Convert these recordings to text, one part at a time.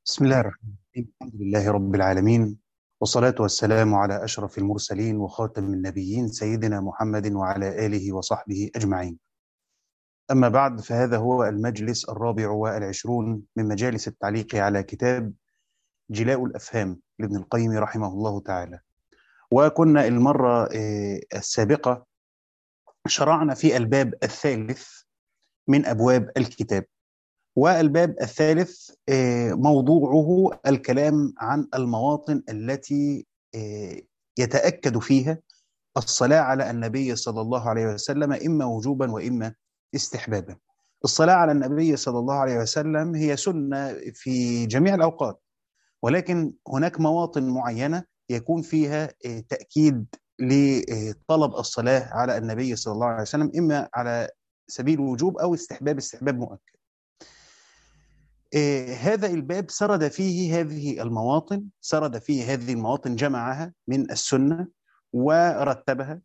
بسم الله الرحمن الرحيم. الحمد لله رب العالمين، والصلاة والسلام على أشرف المرسلين وخاتم النبيين سيدنا محمد وعلى آله وصحبه أجمعين. أما بعد، فهذا هو المجلس الرابع والعشرون من مجالس التعليق على كتاب جلاء الأفهام لابن القيم رحمه الله تعالى. وكنا المرة السابقة شرعنا في الباب الثالث من أبواب الكتاب، والباب الثالث موضوعه الكلام عن المواطن التي يتأكد فيها الصلاة على النبي صلى الله عليه وسلم إما وجوبا وإما استحبابا. الصلاة على النبي صلى الله عليه وسلم هي سنة في جميع الأوقات، ولكن هناك مواطن معينة يكون فيها تأكيد لطلب الصلاة على النبي صلى الله عليه وسلم إما على سبيل الوجوب أو استحباب مؤكد. هذا الباب سرد فيه هذه المواطن جمعها من السنة ورتبها،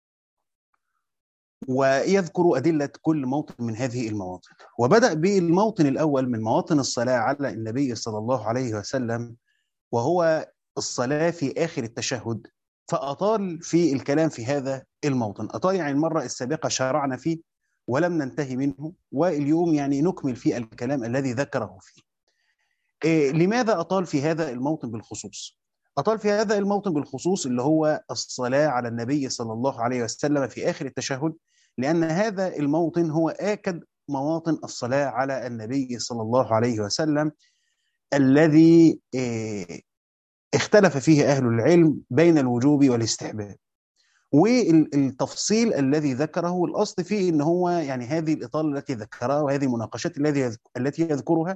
ويذكر أدلة كل موطن من هذه المواطن. وبدأ بالموطن الأول من مواطن الصلاة على النبي صلى الله عليه وسلم، وهو الصلاة في آخر التشهد، فأطال في الكلام في هذا الموطن. أطال يعني المرة السابقة شرعنا فيه ولم ننتهي منه، واليوم يعني نكمل في الكلام الذي ذكره فيه. لماذا أطال في هذا الموطن بالخصوص؟ أطال في هذا الموطن بالخصوص اللي هو الصلاة على النبي صلى الله عليه وسلم في آخر التشهد، لأن هذا الموطن هو آكد مواطن الصلاة على النبي صلى الله عليه وسلم، الذي اختلف فيه أهل العلم بين الوجوب والاستحباب. والتفصيل الذي ذكره الأصل فيه إن هو يعني هذه الإطالة التي ذكرها وهذه المناقشات التي يذكرها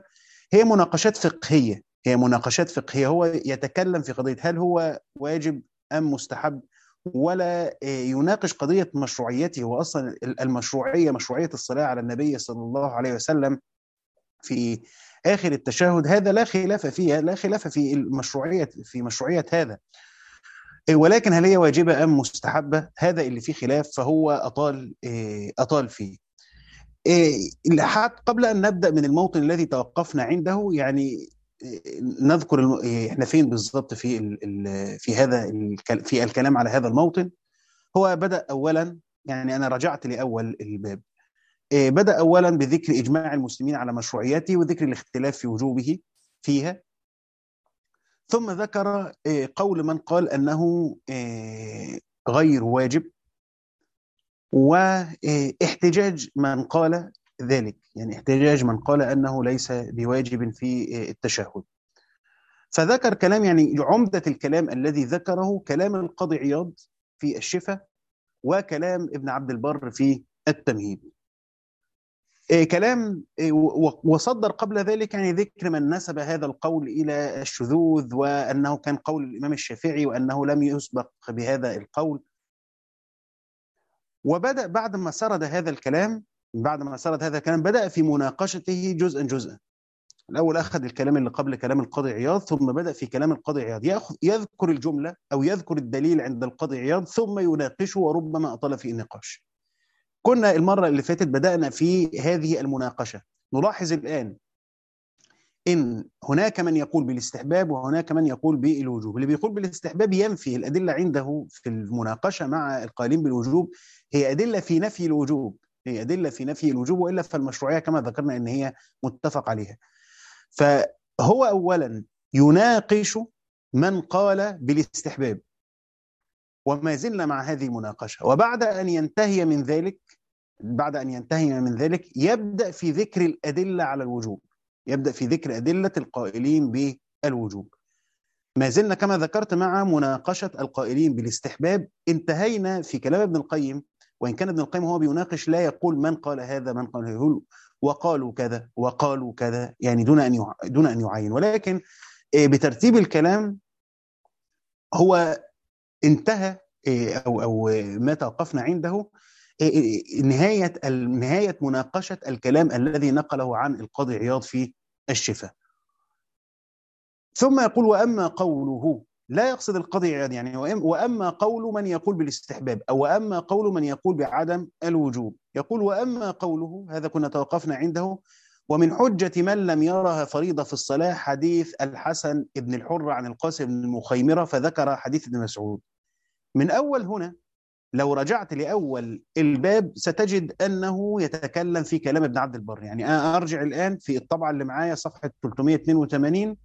هي مناقشات فقهية. هو يتكلم في قضية هل هو واجب أم مستحب، ولا يناقش قضية مشروعيته. وأصلا مشروعية الصلاة على النبي صلى الله عليه وسلم في آخر التشهد، هذا لا خلاف فيها، لا خلاف في مشروعية هذا، ولكن هل هي واجبة أم مستحبة، هذا اللي فيه خلاف، فهو أطال فيه. حتى قبل أن نبدأ من الموطن الذي توقفنا عنده، يعني نذكر احنا فين بالضبط في الكلام على هذا الموطن. هو بدأ أولا، يعني أنا رجعت لأول الباب، بدأ أولا بذكر إجماع المسلمين على مشروعيته وذكر الاختلاف في وجوبه فيها، ثم ذكر قول من قال أنه غير واجب، واحتجاج من قال ذلك، يعني احتجاج من قال أنه ليس بواجب في التشهد. فذكر كلام، يعني عمدة الكلام الذي ذكره كلام القاضي عياض في الشفاء، وكلام ابن عبد البر في التمهيد. كلام وصدر قبل ذلك يعني ذكر من نسب هذا القول إلى الشذوذ، وأنه كان قول الإمام الشافعي وأنه لم يسبق بهذا القول. وبدأ بعد ما سرد هذا الكلام بدأ في مناقشته جزءا جزءا. الأول أخذ الكلام اللي قبل كلام القاضي عياض، ثم بدأ في كلام القاضي عياض يذكر الجملة أو يذكر الدليل عند القاضي عياض، ثم يناقشه وربما أطال في النقاش. كنا المرة اللي فاتت بدأنا في هذه المناقشة. نلاحظ الآن إن هناك من يقول بالاستحباب وهناك من يقول بالوجوب. اللي بيقول بالاستحباب ينفي الأدلة عنده في المناقشة مع القائلين بالوجوب، هي أدلة في نفي الوجوب، وإلا فالمشروعية كما ذكرنا إن هي متفق عليها. فهو أولا يناقش من قال بالاستحباب، وما زلنا مع هذه المناقشة. وبعد أن ينتهي من ذلك يبدأ في ذكر الأدلة على الوجوب، يبدأ في ذكر أدلة القائلين بالوجوب. ما زلنا كما ذكرت مع مناقشة القائلين بالاستحباب. انتهينا في كلام ابن القيم، وإن كان ابن القيم هو بيناقش لا يقول من قال هذا من قال هذا وقالوا كذا يعني دون أن يعين، ولكن بترتيب الكلام هو انتهى أو ما توقفنا عنده نهاية مناقشة الكلام الذي نقله عن القاضي عياض في الشفاء. ثم يقول وأما قوله، لا يقصد القاضي عياض يعني وأما قول من يقول بالاستحباب، أو وأما قول من يقول بعدم الوجوب. يقول وأما قوله، هذا كنا توقفنا عنده، ومن حجة من لم يرها فريضة في الصلاة حديث الحسن بن الحر عن القاسم بن المخيمرة، فذكر حديث ابن مسعود. من أول هنا لو رجعت لأول الباب ستجد أنه يتكلم في كلام ابن عبد البر. يعني أنا أرجع الآن في الطبعة اللي معايا صفحة 382،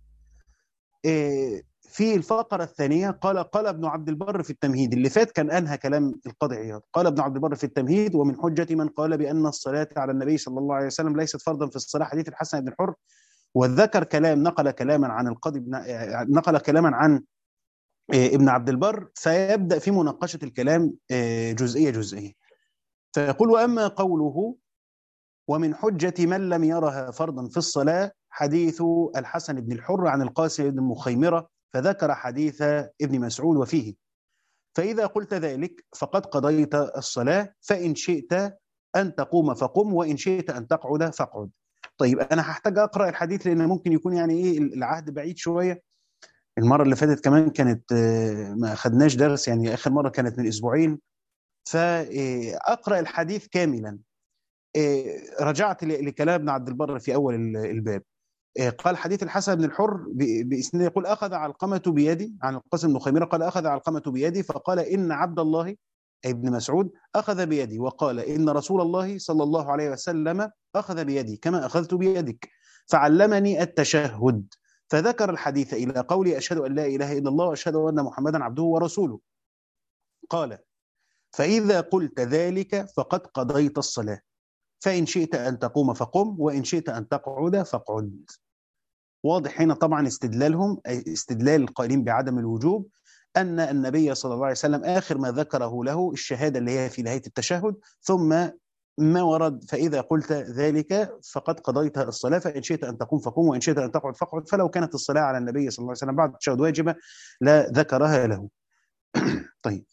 في الفقرة الثانية قال ابن عبد البر في التمهيد. اللي فات كان أنهى كلام القاضي عياض. قال ابن عبد البر في التمهيد: ومن حجة من قال بأن الصلاة على النبي صلى الله عليه وسلم ليست فرضا في الصلاة حديث الحسن بن الحر. وذكر كلام، نقل كلاما عن القاضي نقل كلاما عن ابن عبد البر، فيبدأ في مناقشة الكلام جزئية جزئية. فيقول: وأما قوله ومن حجة من لم يرها فرضا في الصلاة حديث الحسن بن الحر عن القاسم بن مخيمرة، فذكر حديث ابن مسعود وفيه: فإذا قلت ذلك فقد قضيت الصلاة، فإن شئت أن تقوم فقم، وإن شئت أن تقعد فاقعد. طيب أنا هحتاج أقرأ الحديث لأن ممكن يكون يعني إيه العهد بعيد شوية. المرة اللي فاتت كمان كانت ما أخدناش درس، يعني آخر مرة كانت من أسبوعين. فأقرأ الحديث كاملا. رجعت لكلام ابن عبد البر في أول الباب. قال: حديث الحسن بن الحر بإسناد يقول: أخذ علقمة بيدي عن القاسم بن خيمرة قال: أخذ علقمة بيدي فقال إن عبد الله أي ابن مسعود أخذ بيدي، وقال إن رسول الله صلى الله عليه وسلم أخذ بيدي كما أخذت بيدك، فعلمني التشهد. فذكر الحديث إلى قولي: أشهد أن لا إله إلا الله وأشهد أن محمدا عبده ورسوله. قال: فإذا قلت ذلك فقد قضيت الصلاة، فإن شئت أن تقوم فقم، وإن شئت أن تقعد فاقعد. واضح هنا طبعا استدلالهم، استدلال القائلين بعدم الوجوب، أن النبي صلى الله عليه وسلم آخر ما ذكره له الشهادة اللي هي في نهاية التشهد، ثم ما ورد: فإذا قلت ذلك فقد قضيت الصلاة، فإن شئت أن تقوم فقوم، وإن شئت أن تقعد فاقعد. فلو كانت الصلاة على النبي صلى الله عليه وسلم بعد التشهد واجبة لا ذكرها له. طيب،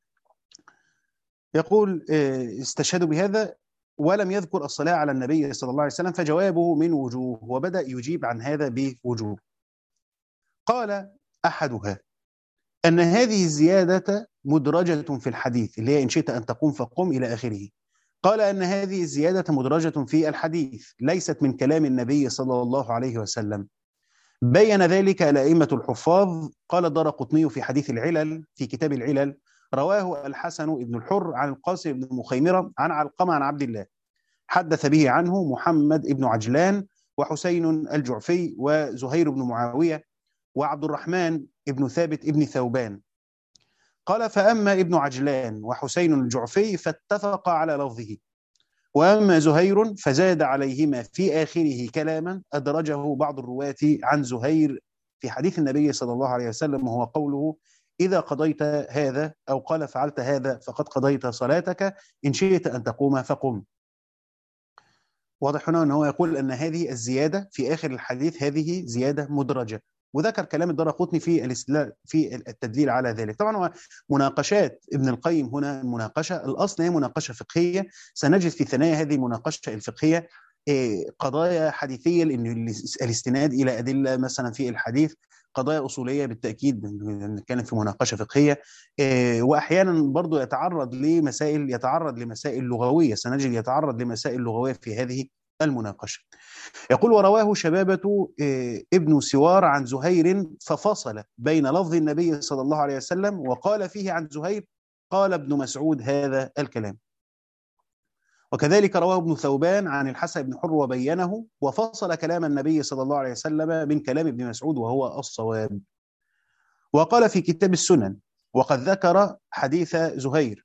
يقول: استشهدوا بهذا ولم يذكر الصلاة على النبي صلى الله عليه وسلم، فجوابه من وجوه، وبدأ يجيب عن هذا بوجوه. قال: أحدها أن هذه الزيادة مدرجة في الحديث، اللي هي إن شئت أن تقوم فقم إلى آخره. قال أن هذه الزيادة مدرجة في الحديث، ليست من كلام النبي صلى الله عليه وسلم. بين ذلك الأئمة الحفاظ. قال الدارقطني في حديث العلل في كتاب العلل: رواه الحسن بن الحر عن القاسم بن مخيمرة عن علقمة عن عبد الله، حدث به عنه محمد بن عجلان وحسين الجعفي وزهير بن معاوية وعبد الرحمن بن ثابت بن ثوبان. قال: فأما ابن عجلان وحسين الجعفي فاتفق على لفظه، وأما زهير فزاد عليهما في آخره كلاما أدرجه بعض الرواة عن زهير في حديث النبي صلى الله عليه وسلم، وهو قوله: إذا قضيت هذا، أو قال: فعلت هذا فقد قضيت صلاتك، إن شئت أن تقوم فقم. واضح هنا أنه يقول أن هذه الزيادة في آخر الحديث هذه زيادة مدرجة، وذكر كلام الدارقطني في التدليل على ذلك. طبعا مناقشات ابن القيم هنا المناقشة الأصل هي مناقشة فقهية، سنجد في ثنايا هذه المناقشة الفقهية قضايا حديثية، لأن الاستناد إلى أدلة مثلا في الحديث، قضايا أصولية بالتأكيد نتكلم في مناقشة فقهية، وأحيانا برضو يتعرض لمسائل لغوية، سنجد يتعرض لمسائل لغوية في هذه المناقشة. يقول: ورواه شبابة ابن سوار عن زهير ففصل بين لفظ النبي صلى الله عليه وسلم وقال فيه عن زهير: قال ابن مسعود هذا الكلام. وكذلك رواه ابن ثوبان عن الحسن بن حر وبينه، وفصل كلام النبي صلى الله عليه وسلم من كلام ابن مسعود وهو الصواب. وقال في كتاب السنن: وقد ذكر حديث زهير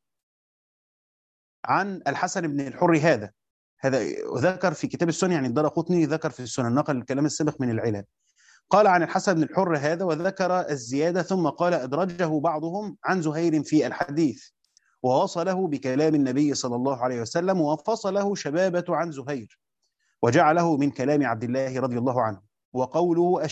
عن الحسن بن الحر هذا ذكر في كتاب السنن، يعني الدارقطني ذكر في السنن، نقل الكلام السابق من العلل. قال عن الحسن بن الحر هذا وذكر الزيادة، ثم قال: أدرجه بعضهم عن زهير في الحديث، ووصله بكلام النبي صلى الله عليه وسلم، وفصله شبابة عن زهير، وجعله من كلام عبد الله رضي الله عنه، وقوله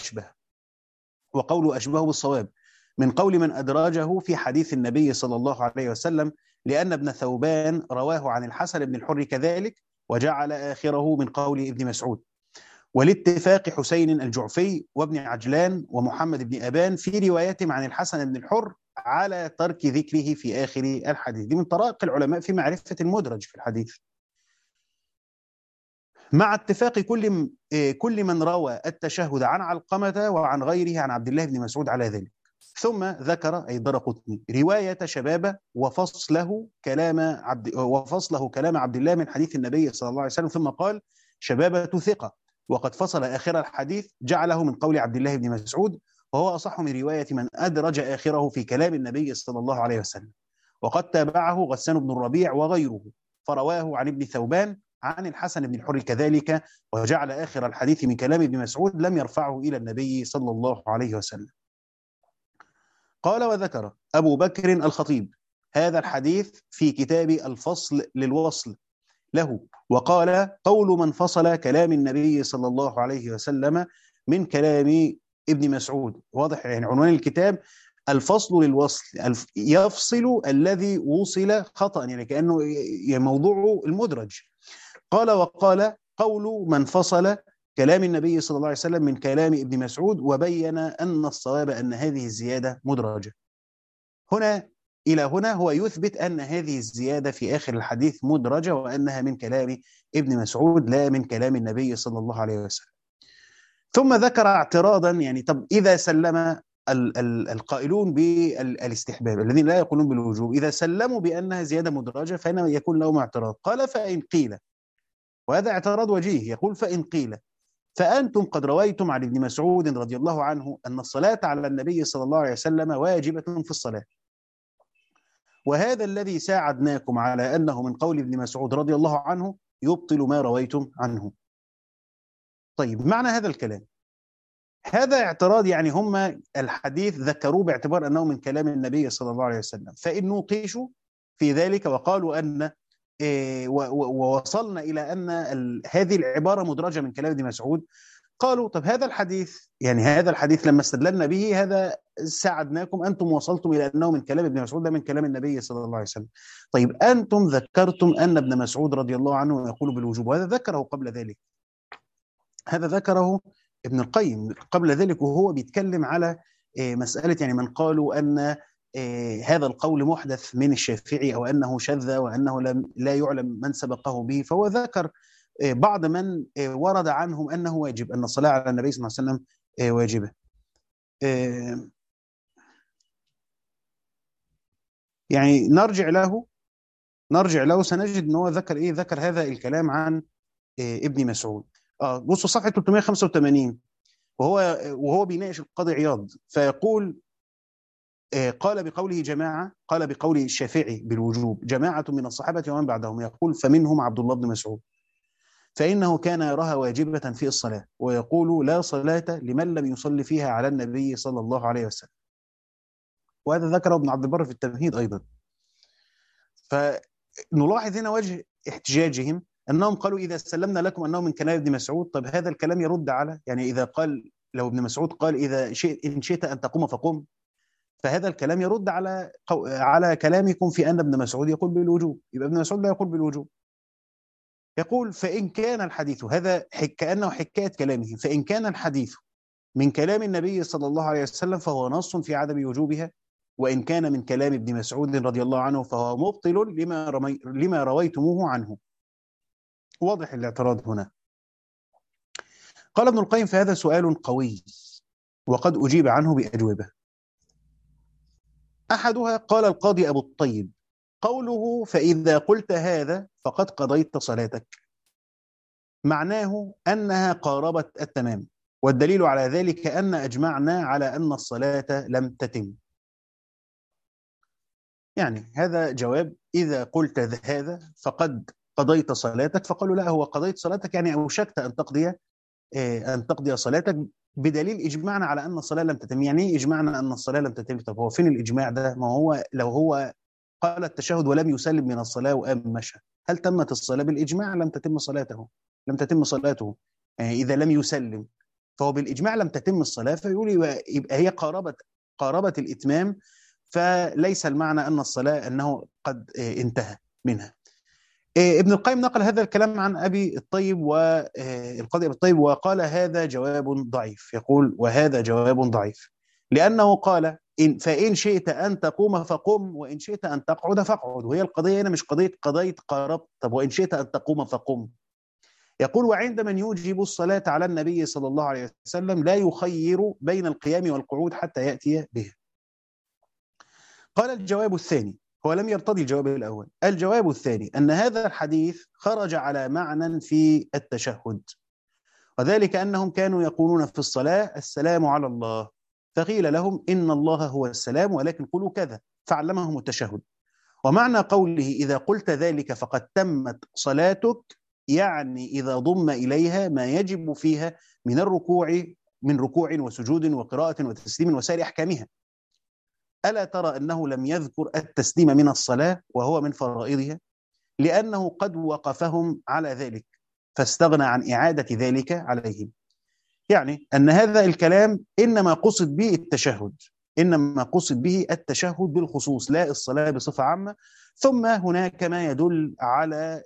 أشبه بالصواب من قول من أدرجه في حديث النبي صلى الله عليه وسلم، لأن ابن ثوبان رواه عن الحسن بن الحر كذلك، وجعل آخره من قول ابن مسعود. والاتفاق حسين الجعفي وابن عجلان ومحمد بن أبان في رواياتهم عن الحسن بن الحر على ترك ذكره في آخر الحديث. دي من طرائق العلماء في معرفة المدرج في الحديث. مع اتفاق كل من روى التشهد عن علقمة وعن غيره عن عبد الله بن مسعود على ذلك. ثم ذكر أي الدارقطني رواية شبابة وفصله كلام عبد الله من حديث النبي صلى الله عليه وسلم، ثم قال: شبابة ثقة، وقد فصل آخر الحديث جعله من قول عبد الله بن مسعود، وهو أصح من رواية من أدرج آخره في كلام النبي صلى الله عليه وسلم. وقد تابعه غسان بن الربيع وغيره، فرواه عن ابن ثوبان عن الحسن بن الحر كذلك، وجعل آخر الحديث من كلام ابن مسعود لم يرفعه إلى النبي صلى الله عليه وسلم. قال: وذكر أبو بكر الخطيب هذا الحديث في كتاب الفصل للوصل له، وقال: قول من فصل كلام النبي صلى الله عليه وسلم من كلام ابن مسعود. واضح يعني عنوان الكتاب الفصل للوصل، يفصل الذي وصل خطأ، يعني كأنه موضوعه المدرج. قال: وقال قول من فصل كلام النبي صلى الله عليه وسلم من كلام ابن مسعود، وبين أن الصواب أن هذه الزيادة مدرجة. إلى هنا هو يثبت أن هذه الزيادة في آخر الحديث مدرجة، وأنها من كلام ابن مسعود لا من كلام النبي صلى الله عليه وسلم. ثم ذكر اعتراضا، يعني طب إذا سلم القائلون بالاستحباب الذين لا يقولون بالوجوب، إذا سلموا بأنها زيادة مدرجة فإن يكون لهم اعتراض. قال: فإن قيل، وهذا اعتراض وجيه، يقول: فإن قيل فأنتم قد رويتم عن ابن مسعود رضي الله عنه أن الصلاة على النبي صلى الله عليه وسلم واجبة في الصلاة، وهذا الذي ساعدناكم على أنه من قول ابن مسعود رضي الله عنه يبطل ما رويتم عنه. طيب، معنى هذا الكلام، هذا اعتراض، يعني هم الحديث ذكروه باعتبار أنه من كلام النبي صلى الله عليه وسلم، فإن نوقشوا في ذلك وقالوا أن ووصلنا إلى أن هذه العبارة مدرجة من كلام ابن مسعود، قالوا: طب هذا الحديث، يعني هذا الحديث لما استدللنا به هذا ساعدناكم، أنتم وصلتم إلى أنه من كلام ابن مسعود، ده من كلام النبي صلى الله عليه وسلم. طيب، أنتم ذكرتم أن ابن مسعود رضي الله عنه يقول بالوجوب، وهذا ذكره قبل ذلك، هذا ذكره ابن القيم قبل ذلك، وهو بيتكلم على مسألة يعني من قالوا أن هذا القول محدث من الشافعي، أو أنه شذ، وأنه لا يعلم من سبقه به، فهو ذكر بعض من ورد عنهم أنه واجب، أن الصلاة على النبي صلى الله عليه وسلم واجبة. يعني نرجع له سنجد أنه ذكر هذا الكلام عن ابن مسعود. بصوا صفحة 385، وهو بيناقش القاضي عياض، فيقول: قال بقول الشافعي بالوجوب جماعة من الصحابة ومن بعدهم، يقول: فمنهم عبد الله بن مسعود، فإنه كان يراها واجبة في الصلاة، ويقول: لا صلاة لمن لم يصلي فيها على النبي صلى الله عليه وسلم. وهذا ذكره ابن عبد البر في التمهيد أيضا. فنلاحظ هنا وجه احتجاجهم، أنهم قالوا: إذا سلمنا لكم أنه من كلام ابن مسعود، طب هذا الكلام يرد على، يعني إذا قال، لو ابن مسعود قال: إن شئت أن تقوم فقم، فهذا الكلام يرد على كلامكم في أن ابن مسعود يقول بالوجوب، يبقى ابن مسعود لا يقول بالوجوب. يقول: فإن كان الحديث، هذا كأنه حكاية كلامه، فإن كان الحديث من كلام النبي صلى الله عليه وسلم فهو نص في عدم وجوبها، وإن كان من كلام ابن مسعود رضي الله عنه فهو مبطل لما رويتموه عنه. واضح الاعتراض هنا. قال ابن القيم: فهذا سؤال قوي، وقد أجيب عنه بأجوبة. أحدها قال القاضي أبو الطيب: قوله فإذا قلت هذا فقد قضيت صلاتك، معناه أنها قاربت التمام، والدليل على ذلك أن أجمعنا على أن الصلاة لم تتم. يعني هذا جواب: إذا قلت هذا فقد قضيت صلاتك، فقالوا: لا، هو قضيت صلاتك يعني أوشكت أن تقضي صلاتك، بدليل إجماعنا على أن الصلاة لم تتم. يعني إيه إجماعنا أن الصلاة لم تتم؟ طب هو فين الإجماع ده؟ ما هو لو هو قال التشهد ولم يسلم من الصلاة وقام مشى، هل تمت الصلاة؟ بالإجماع لم تتم صلاته. يعني إذا لم يسلم فهو بالإجماع لم تتم الصلاة، فيقول يبقى هي قاربت الإتمام، فليس المعنى أن الصلاة أنه قد انتهى منها. ابن القيم نقل هذا الكلام عن أبي الطيب والقاضي أبي الطيب، وقال: هذا جواب ضعيف. يقول: وهذا جواب ضعيف، لأنه قال: فإن شئت أن تقوم فقم، وإن شئت أن تقعد فاقعد. وهي القضية هنا مش قضية قاربت، طب وإن شئت أن تقوم فقم، يقول وعند من يوجب الصلاة على النبي صلى الله عليه وسلم لا يخير بين القيام والقعود حتى يأتي به. قال الجواب الثاني، هو لم يرتضي الجواب الأول، الجواب الثاني أن هذا الحديث خرج على معنى في التشهد، وذلك أنهم كانوا يقولون في الصلاة السلام على الله، فقيل لهم إن الله هو السلام ولكن قولوا كذا، فعلمهم التشهد. ومعنى قوله إذا قلت ذلك فقد تمت صلاتك، يعني إذا ضم إليها ما يجب فيها من الركوع، من ركوع وسجود وقراءة وتسليم وسائر أحكامها. ألا ترى أنه لم يذكر التسليم من الصلاة وهو من فرائضها، لأنه قد وقفهم على ذلك فاستغنى عن إعادة ذلك عليهم. يعني أن هذا الكلام إنما قصد به التشهد، إنما قصد به التشهد بالخصوص لا الصلاة بصفة عامة. ثم هناك ما يدل على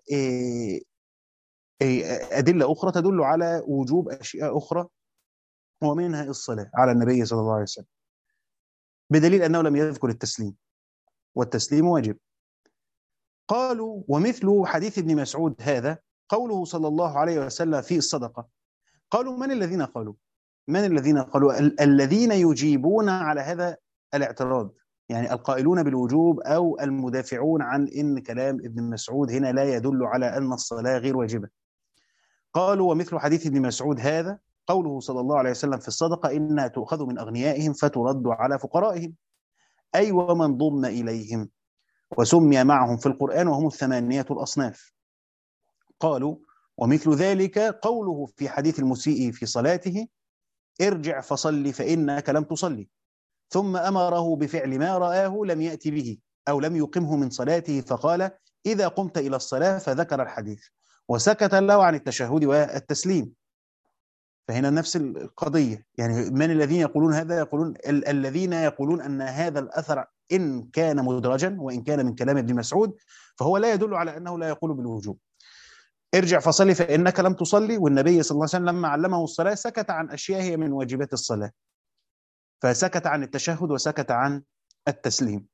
أدلة أخرى تدل على وجوب أشياء أخرى، ومنها الصلاة على النبي صلى الله عليه وسلم، بدليل أنه لم يذكر التسليم، والتسليم واجب. قالوا ومثل حديث ابن مسعود هذا قوله صلى الله عليه وسلم في الصدقة. قالوا من الذين قالوا؟ من الذين قالوا؟ الذين يجيبون على هذا الاعتراض، يعني القائلون بالوجوب أو المدافعون عن إن كلام ابن مسعود هنا لا يدل على أن الصلاة غير واجبة. قالوا ومثل حديث ابن مسعود هذا قوله صلى الله عليه وسلم في الصدقة إنها تؤخذ من أغنيائهم فترد على فقرائهم، أي ومن ضم إليهم، وسمي معهم في القرآن وهم الثمانية الأصناف. قالوا ومثل ذلك قوله في حديث المسيء في صلاته ارجع فصل فإنك لم تصلي، ثم أمره بفعل ما رآه لم يأتي به أو لم يقمه من صلاته، فقال إذا قمت إلى الصلاة، فذكر الحديث وسكت له عن التشهد والتسليم. فهنا نفس القضية، يعني من الذين يقولون هذا؟ يقولون الذين يقولون أن هذا الأثر إن كان مدرجا وإن كان من كلام ابن مسعود فهو لا يدل على أنه لا يقول بالوجوب. ارجع فصلي فإنك لم تصلي، والنبي صلى الله عليه وسلم لما علمه الصلاة سكت عن أشياء هي من واجبات الصلاة، فسكت عن التشهد وسكت عن التسليم.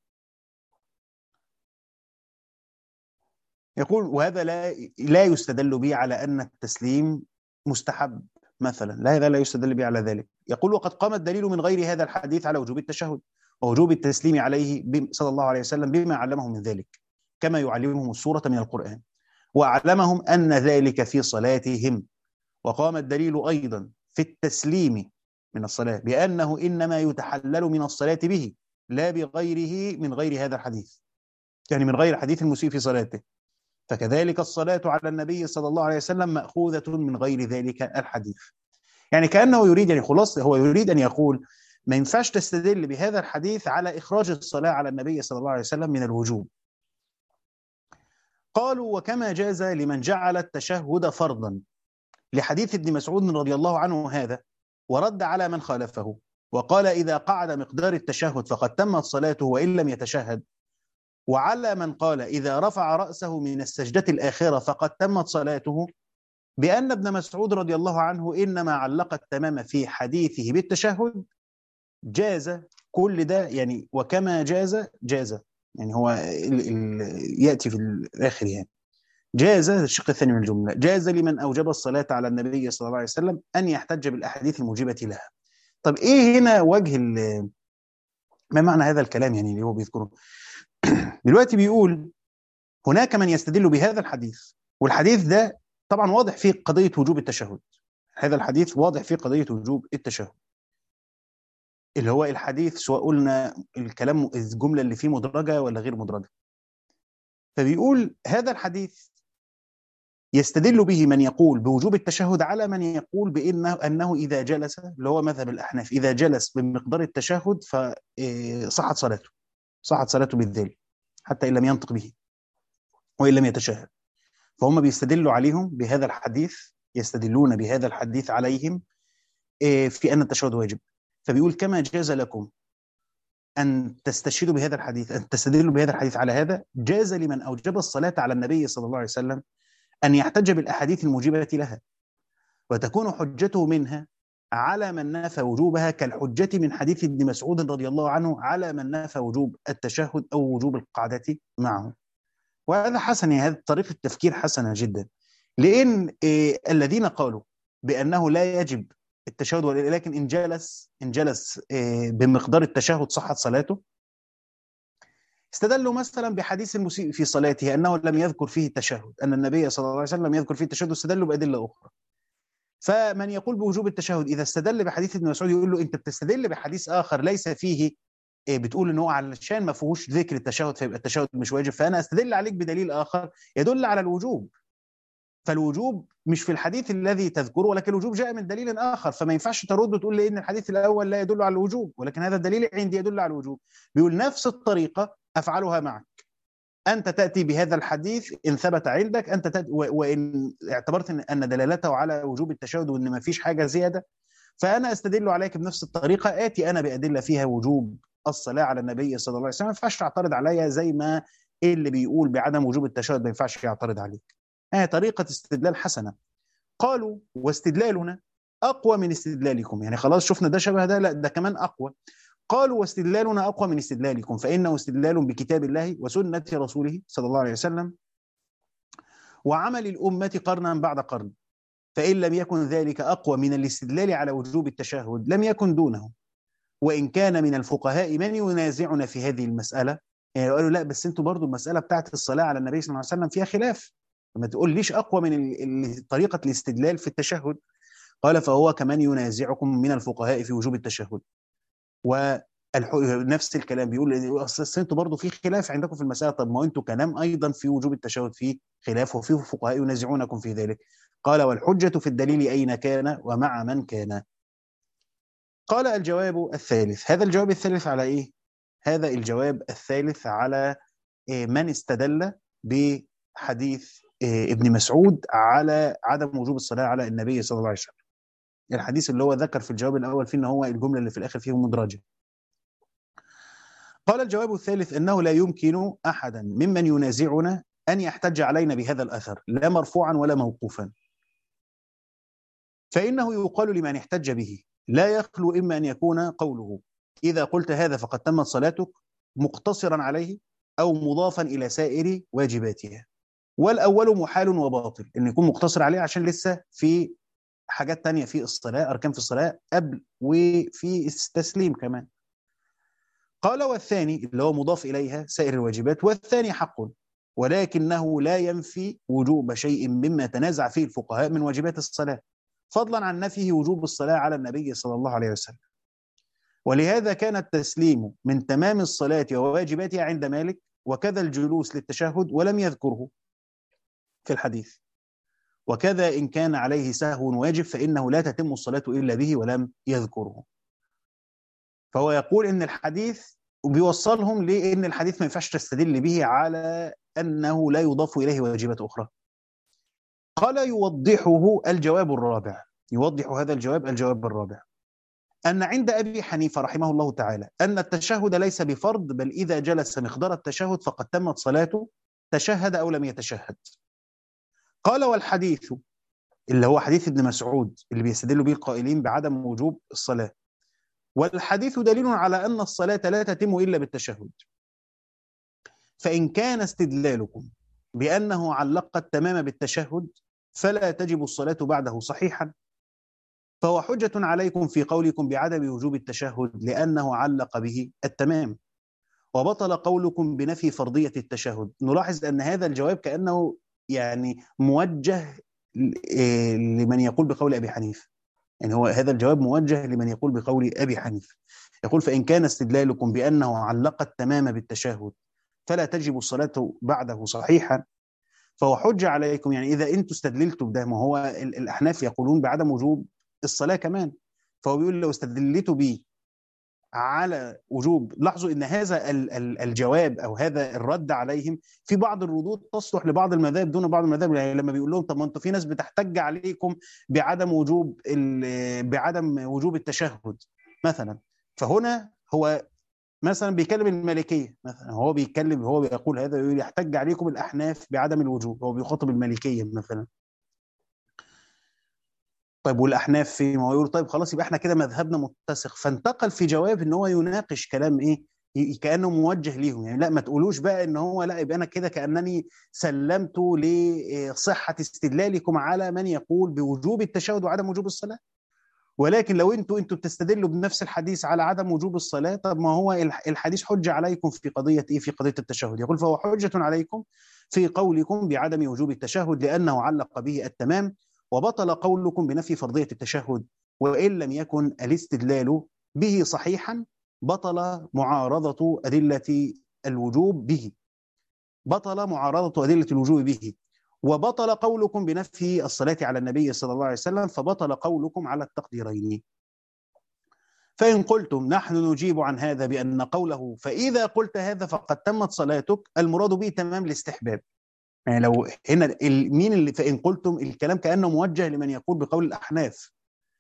يقول وهذا لا يستدل به على أن التسليم مستحب مثلا، لا، هذا لا يستدل به على ذلك. يقول وقد قام الدليل من غير هذا الحديث على وجوب التشهد ووجوب التسليم عليه صلى الله عليه وسلم بما علمهم من ذلك، كما يعلمهم السورة من القرآن، وأعلمهم أن ذلك في صلاتهم. وقام الدليل أيضا في التسليم من الصلاة بأنه إنما يتحلل من الصلاة به لا بغيره من غير هذا الحديث، يعني من غير حديث المسيء في صلاته، فكذلك الصلاة على النبي صلى الله عليه وسلم مأخوذة من غير ذلك الحديث. يعني كأنه يريد، يعني خلاص هو يريد أن يقول ما ينفعش تستدل بهذا الحديث على إخراج الصلاة على النبي صلى الله عليه وسلم من الوجوب. قالوا وكما جاز لمن جعل التشهد فرضا لحديث ابن مسعود رضي الله عنه هذا، ورد على من خالفه وقال إذا قعد مقدار التشهد فقد تمت صلاته وإن لم يتشهد، وعلى من قال إذا رفع رأسه من السجدة الآخرة فقد تمت صلاته، بأن ابن مسعود رضي الله عنه إنما علق التمام في حديثه بالتشهد، جاز كل ده. يعني وكما جاز يعني هو يأتي في الآخر، يعني جاز الشق الثاني من الجملة، جاز لمن أوجب الصلاة على النبي صلى الله عليه وسلم أن يحتج بالأحاديث الموجبة لها. طب إيه هنا وجه ما معنى هذا الكلام يعني اللي هو بيذكره؟ دلوقتي بيقول هناك من يستدل بهذا الحديث، والحديث ده طبعا واضح فيه قضية وجوب التشهد، هذا الحديث واضح فيه قضية وجوب التشهد، اللي هو الحديث سواء قلنا الكلام الجملة اللي فيه مدرجة ولا غير مدرجة. فبيقول هذا الحديث يستدل به من يقول بوجوب التشهد على من يقول أنه إذا جلس، اللي هو مذهب الأحناف، إذا جلس بمقدار التشهد فصحت صلاته، صحت صلاته بالذال حتى إن لم ينطق به وإن لم يتشهد. فهم بيستدلوا عليهم بهذا الحديث، يستدلون بهذا الحديث عليهم في أن التشهد واجب. فبيقول كما جاز لكم أن تستشهدوا بهذا الحديث، أن تستدلوا بهذا الحديث على هذا، جاز لمن أوجب الصلاة على النبي صلى الله عليه وسلم أن يحتج بالأحاديث الموجبة لها، وتكون حجته منها على من نافى وجوبها، كالحجة من حديث ابن مسعود رضي الله عنه على من نافى وجوب التشهد أو وجوب القعدة معه. وهذا حسن، يعني هذه طريقة التفكير حسنة جدا. لأن الذين قالوا بأنه لا يجب التشهد، ولكن إن جلس بمقدار التشهد صحت صلاته، استدلوا مثلا بحديث المسيء في صلاته أنه لم يذكر فيه التشهد، أن النبي صلى الله عليه وسلم لم يذكر فيه التشهد، استدلوا بأدلة أخرى. فمن يقول بوجوب التشهد إذا استدل بحديث ابن مسعود يقول له أنت بتستدل بحديث آخر ليس فيه بتقول ان هو علشان ما فيهوش ذكر التشهد فيبقى التشهد مش واجب، فانا استدل عليك بدليل اخر يدل على الوجوب. فالوجوب مش في الحديث الذي تذكره، ولكن الوجوب جاء من دليل اخر، فما ينفعش ترد وتقول لي ان الحديث الاول لا يدل على الوجوب ولكن هذا الدليل عندي يدل على الوجوب. بيقول نفس الطريقه افعلها معك، انت تاتي بهذا الحديث ان ثبت عندك، انت تأتي وان اعتبرت ان دلالته على وجوب التشهد وان ما فيش حاجه زياده، فانا استدل عليك بنفس الطريقه، اتي انا بادله فيها وجوب الصلاه على النبي صلى الله عليه وسلم، ما ينفعش تعترض عليا زي ما اللي بيقول بعدم وجوب التشهد ما ينفعش يعترض عليك. طريقه استدلال حسنه. قالوا واستدلالنا اقوى من استدلالكم، يعني خلاص شفنا ده شبه ده، لا ده كمان اقوى. قالوا واستدلالنا اقوى من استدلالكم فانه استدلال بكتاب الله وسنه رسوله صلى الله عليه وسلم وعمل الامه قرنا بعد قرن، فإن لم يكن ذلك أقوى من الاستدلال على وجوب التشهد لم يكن دونه، وإن كان من الفقهاء من ينازعنا في هذه المسألة. يعني قالوا لا بس انتوا برضو المسألة بتاعت الصلاة على النبي صلى الله عليه وسلم فيها خلاف، ما تقول ليش أقوى من طريقة الاستدلال في التشهد. قال فهو كمان ينازعكم من الفقهاء في وجوب التشهد. ونفس الكلام بيقول اصل انتوا برضو في خلاف عندكم في المسألة، طب ما انتوا كلام أيضا في وجوب التشهد في خلاف وفي فقهاء ينازعونكم في ذلك. قال والحجة في الدليل أين كان ومع من كان. قال الجواب الثالث. هذا الجواب الثالث على إيه؟ هذا الجواب الثالث على من استدل بحديث ابن مسعود على عدم وجوب الصلاة على النبي صلى الله عليه وسلم. الحديث اللي هو ذكر في الجواب الأول فيه إن هو الجملة اللي في الآخر فيه مدرجة. قال الجواب الثالث أنه لا يمكن أحدا ممن ينازعنا أن يحتج علينا بهذا الأثر لا مرفوعا ولا موقوفا، فإنه يقال لمن احتج به لا يخلو إما أن يكون قوله إذا قلت هذا فقد تمت صلاتك مقتصرا عليه أو مضافا إلى سائر واجباتها، والأول محال وباطل، إن يكون مقتصر عليه عشان لسه في حاجات تانية في الصلاة، أركان في الصلاة قبل وفي التسليم كمان. قال والثاني اللي هو مضاف إليها سائر الواجبات، والثاني حق ولكنه لا ينفي وجوب شيء مما تنازع فيه الفقهاء من واجبات الصلاة، فضلا عن نفيه وجوب الصلاة على النبي صلى الله عليه وسلم. ولهذا كان التسليم من تمام الصلاة وواجباتها عند مالك، وكذا الجلوس للتشهد ولم يذكره في الحديث، وكذا إن كان عليه سهو واجب فإنه لا تتم الصلاة إلا به ولم يذكره. فهو يقول إن الحديث وبيوصلهم لأن الحديث ما ينفعش تستدل به على أنه لا يضاف إليه واجبات أخرى. قال يوضحه الجواب الرابع، يوضح هذا الجواب الرابع أن عند أبي حنيفة رحمه الله تعالى أن التشهد ليس بفرض، بل إذا جلس مقدار التشهد فقد تمت صلاته تشهد أو لم يتشهد. قال والحديث اللي هو حديث ابن مسعود اللي بيستدل به القائلين بعدم وجوب الصلاة، والحديث دليل على أن الصلاة لا تتم إلا بالتشهد، فإن كان استدلالكم بأنه علق التمام بالتشهد فلا تجب الصلاة بعده صحيحا، فهو حجة عليكم في قولكم بعدم وجوب التشهد لأنه علق به التمام، وبطل قولكم بنفي فرضية التشهد. نلاحظ أن هذا الجواب كأنه يعني موجه لمن يقول بقول أبي حنيفة، يعني هو هذا الجواب موجه لمن يقول بقول أبي حنيفة. يقول فإن كان استدلالكم بأنه علق التمام بالتشهد فلا تجب الصلاة بعده صحيحا، فهو حجة عليكم. يعني إذا أنتم استدللتم بده، ما هو الأحناف يقولون بعدم وجوب الصلاة كمان، فهو بيقول لو استدلتوا به على وجوب، لاحظوا ان هذا الجواب او هذا الرد عليهم في بعض الردود تصلح لبعض المذاهب دون بعض المذاهب. يعني لما بيقول لهم طب ما انتوا في ناس بتحتج عليكم بعدم وجوب التشهد مثلا، فهنا هو مثلا بيكلم المالكيه، مثلا هو بيقول هذا، يقول يحتج عليكم الاحناف بعدم الوجوب، هو بيخاطب المالكيه مثلا. طيب والاحناف في، ما هو يقول طيب خلاص يبقى احنا كده مذهبنا متسق، فانتقل في جواب ان هو يناقش كلام ايه كأنه موجه ليهم، يعني لا ما تقولوش بقى ان هو لا يبقى انا كده كأنني سلمت لصحة استدلالكم على من يقول بوجوب التشهد وعدم وجوب الصلاة. ولكن لو انتوا بتستدلوا بنفس الحديث على عدم وجوب الصلاة، طب ما هو الحديث حجة عليكم في قضية ايه؟ في قضية التشهد. يقول فهو حجة عليكم في قولكم بعدم وجوب التشهد لأنه علق به التمام، وبطل قولكم بنفي فرضية التشهد، وإن لم يكن الاستدلال به صحيحا بطل معارضة أدلة الوجوب به، بطل معارضة أدلة الوجوب به، وبطل قولكم بنفي الصلاة على النبي صلى الله عليه وسلم، فبطل قولكم على التقديرين. فإن قلتم نحن نجيب عن هذا بأن قوله فإذا قلت هذا فقد تمت صلاتك المراد به تمام الاستحباب. يعني لو هنا مين اللي فإن قلتم، الكلام كأنه موجه لمن يقول بقول الأحناف.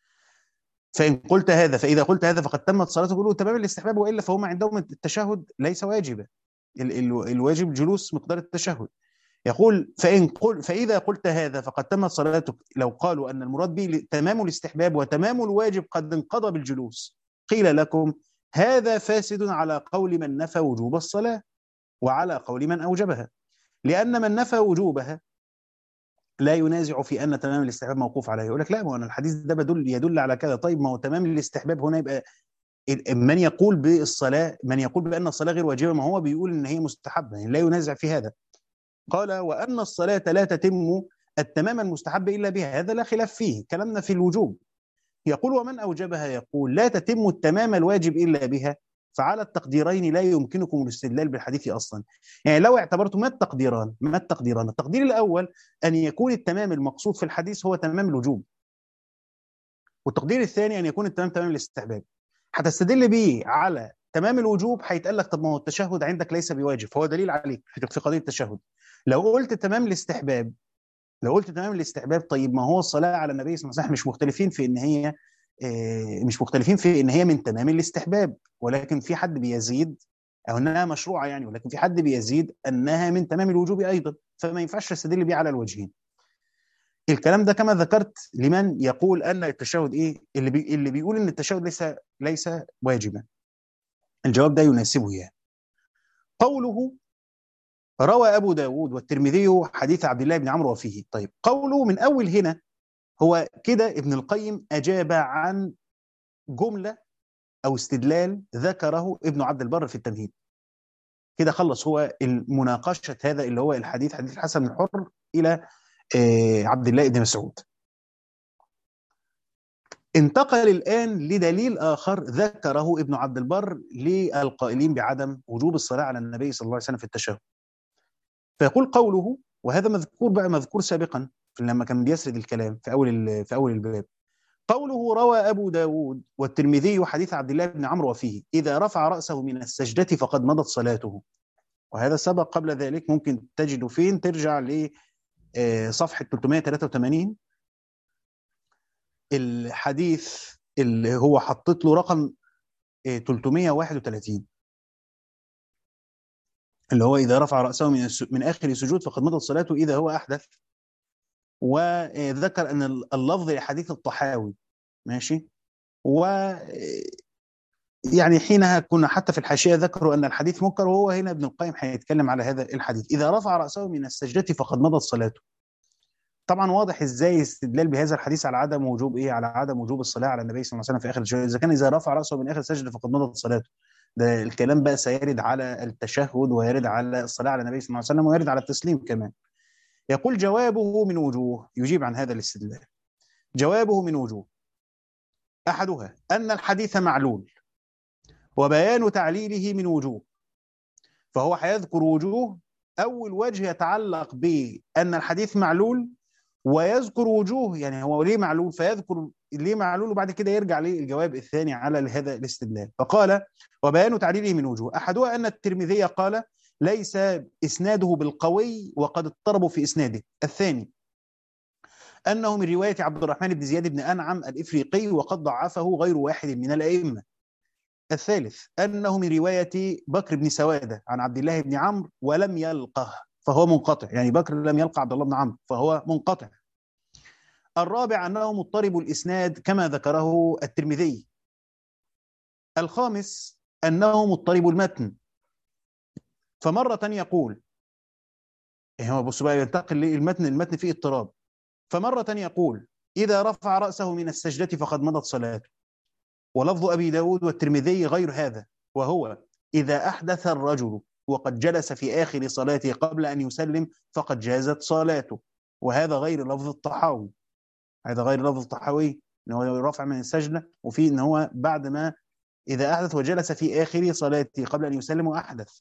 فإن قلت هذا فإذا قلت هذا فقد تمت صلاتك، يقولوا تمام الاستحباب، وإلا فهم عندهم التشهد ليس واجبا، الواجب جلوس مقدار التشهد. يقول فإذا قلت هذا فقد تمت صلاتك، لو قالوا أن المراد به تمام الاستحباب وتمام الواجب قد انقضى بالجلوس، قيل لكم هذا فاسد على قول من نفى وجوب الصلاة وعلى قول من أوجبها، لأن من نفى وجوبها لا ينازع في أن تمام الاستحباب موقوف عليه. يقول لك لا، ما أنا الحديث ده يدل على كذا. طيب ما هو تمام الاستحباب هنا يبقى من يقول بالصلاة، من يقول بأن الصلاة غير واجبة، ما هو بيقول إن هي مستحبة، يعني لا ينازع في هذا. قال وأن الصلاة لا تتم التمام المستحب إلا بها، هذا لا خلاف فيه، كلامنا في الوجوب. يقول ومن أوجبها يقول لا تتم التمام الواجب إلا بها، فعلى التقديرين لا يمكنكم الاستدلال بالحديث أصلا. يعني لو اعتبرتم ما التقديران، التقدير الأول أن يكون التمام المقصود في الحديث هو تمام الوجوب، والتقدير الثاني أن يكون التمام تمام الاستحباب. هتستدل به على تمام الوجوب، هيتقال لك طب ما هو التشهد عندك ليس بواجب، فهو دليل عليك في قضية التشهد. لو قلت تمام الاستحباب، طيب ما هو الصلاة على النبي صلى الله عليه وسلم مش مختلفين في ان هي من تمام الاستحباب، ولكن في حد بيزيد او انها مشروعة يعني، ولكن في حد بيزيد انها من تمام الوجوب ايضا، فما ينفعش تستدل بيه على الوجهين. الكلام ده كما ذكرت لمن يقول ان التشهد اللي بيقول ان التشهد ليس واجبا، الجواب ده يناسبه يعني. قوله روى أبو داود والترمذي حديث عبد الله بن عمرو وفيه. طيب قوله من أول هنا، هو كده ابن القيم أجاب عن جملة أو استدلال ذكره ابن عبد البر في التمهيد. كده خلص هو المناقشة هذا اللي هو حديث الحسن الحر إلى عبد الله بن مسعود. انتقل الآن لدليل آخر ذكره ابن عبد البر للقائلين بعدم وجوب الصلاة على النبي صلى الله عليه وسلم في التشهد. فيقول قوله، وهذا مذكور سابقا لما كان بيسرد الكلام في أول الباب. قوله روى أبو داود والترمذي حديث عبد الله بن عمرو وفيه إذا رفع رأسه من السجدة فقد مضت صلاته. وهذا سبق قبل ذلك، ممكن تجده فين؟ ترجع لصفحة 383 الحديث اللي هو حطت له رقم 331، اللي هو إذا رفع رأسه من آخر السجود فقد مضت صلاته إذا هو أحدث. وذكر أن اللفظ لحديث الطحاوي ماشي. و يعني حينها كنا حتى في الحاشية ذكروا أن الحديث منكر، وهو هنا ابن القيم هيتكلم على هذا الحديث إذا رفع رأسه من السجدة فقد مضت صلاته. طبعا واضح ازاي استدلال بهذا الحديث على عدم وجوب على عدم وجوب الصلاة على النبي صلى الله عليه وسلم في آخر السجود. إذا كان إذا رفع رأسه من آخر السجدة فقد مضت صلاته، ده الكلام بقى سيرد على التشهد ويرد على الصلاة على النبي صلى الله عليه وسلم ويرد على التسليم كمان. يقول جوابه من وجوه، يجيب عن هذا الاستدلال. جوابه من وجوه، أحدها أن الحديث معلول، وبيان تعليله من وجوه. فهو هيذكر وجوه، أول وجه يتعلق بأن الحديث معلول، ويذكر وجوه يعني هو ليه معلول، فيذكر ليه معلول، وبعد كده يرجع للجواب الثاني على هذا الاستدلال. فقال وبيان تعليله من وجوه، أحدها أن الترمذي قال ليس إسناده بالقوي وقد اضطربوا في إسناده. الثاني أنه من رواية عبد الرحمن بن زياد بن أنعم الإفريقي وقد ضعفه غير واحد من الأئمة. الثالث أنه من رواية بكر بن سوادة عن عبد الله بن عمرو ولم يلقه، فهو منقطع، يعني بكر لم يلقى عبد الله بن عمرو فهو منقطع. الرابع أنه مضطرب الإسناد كما ذكره الترمذي. الخامس أنه مضطرب المتن. فمرة يقول، هو بص بقى ينتقل المتن فيه اضطراب. فمرة يقول: إذا رفع رأسه من السجدة فقد مضت صلاته. ولفظ أبي داود والترمذي غير هذا، وهو: إذا أحدث الرجل وقد جلس في آخر صلاته قبل أن يسلم فقد جازت صلاته. وهذا غير لفظ الطحاوي. هذا غير لفظ الطحاوي، إن هو رفع من السجدة، وفي إن هو بعد ما إذا أحدث وجلس في آخر صلاته قبل أن يسلم أحدث.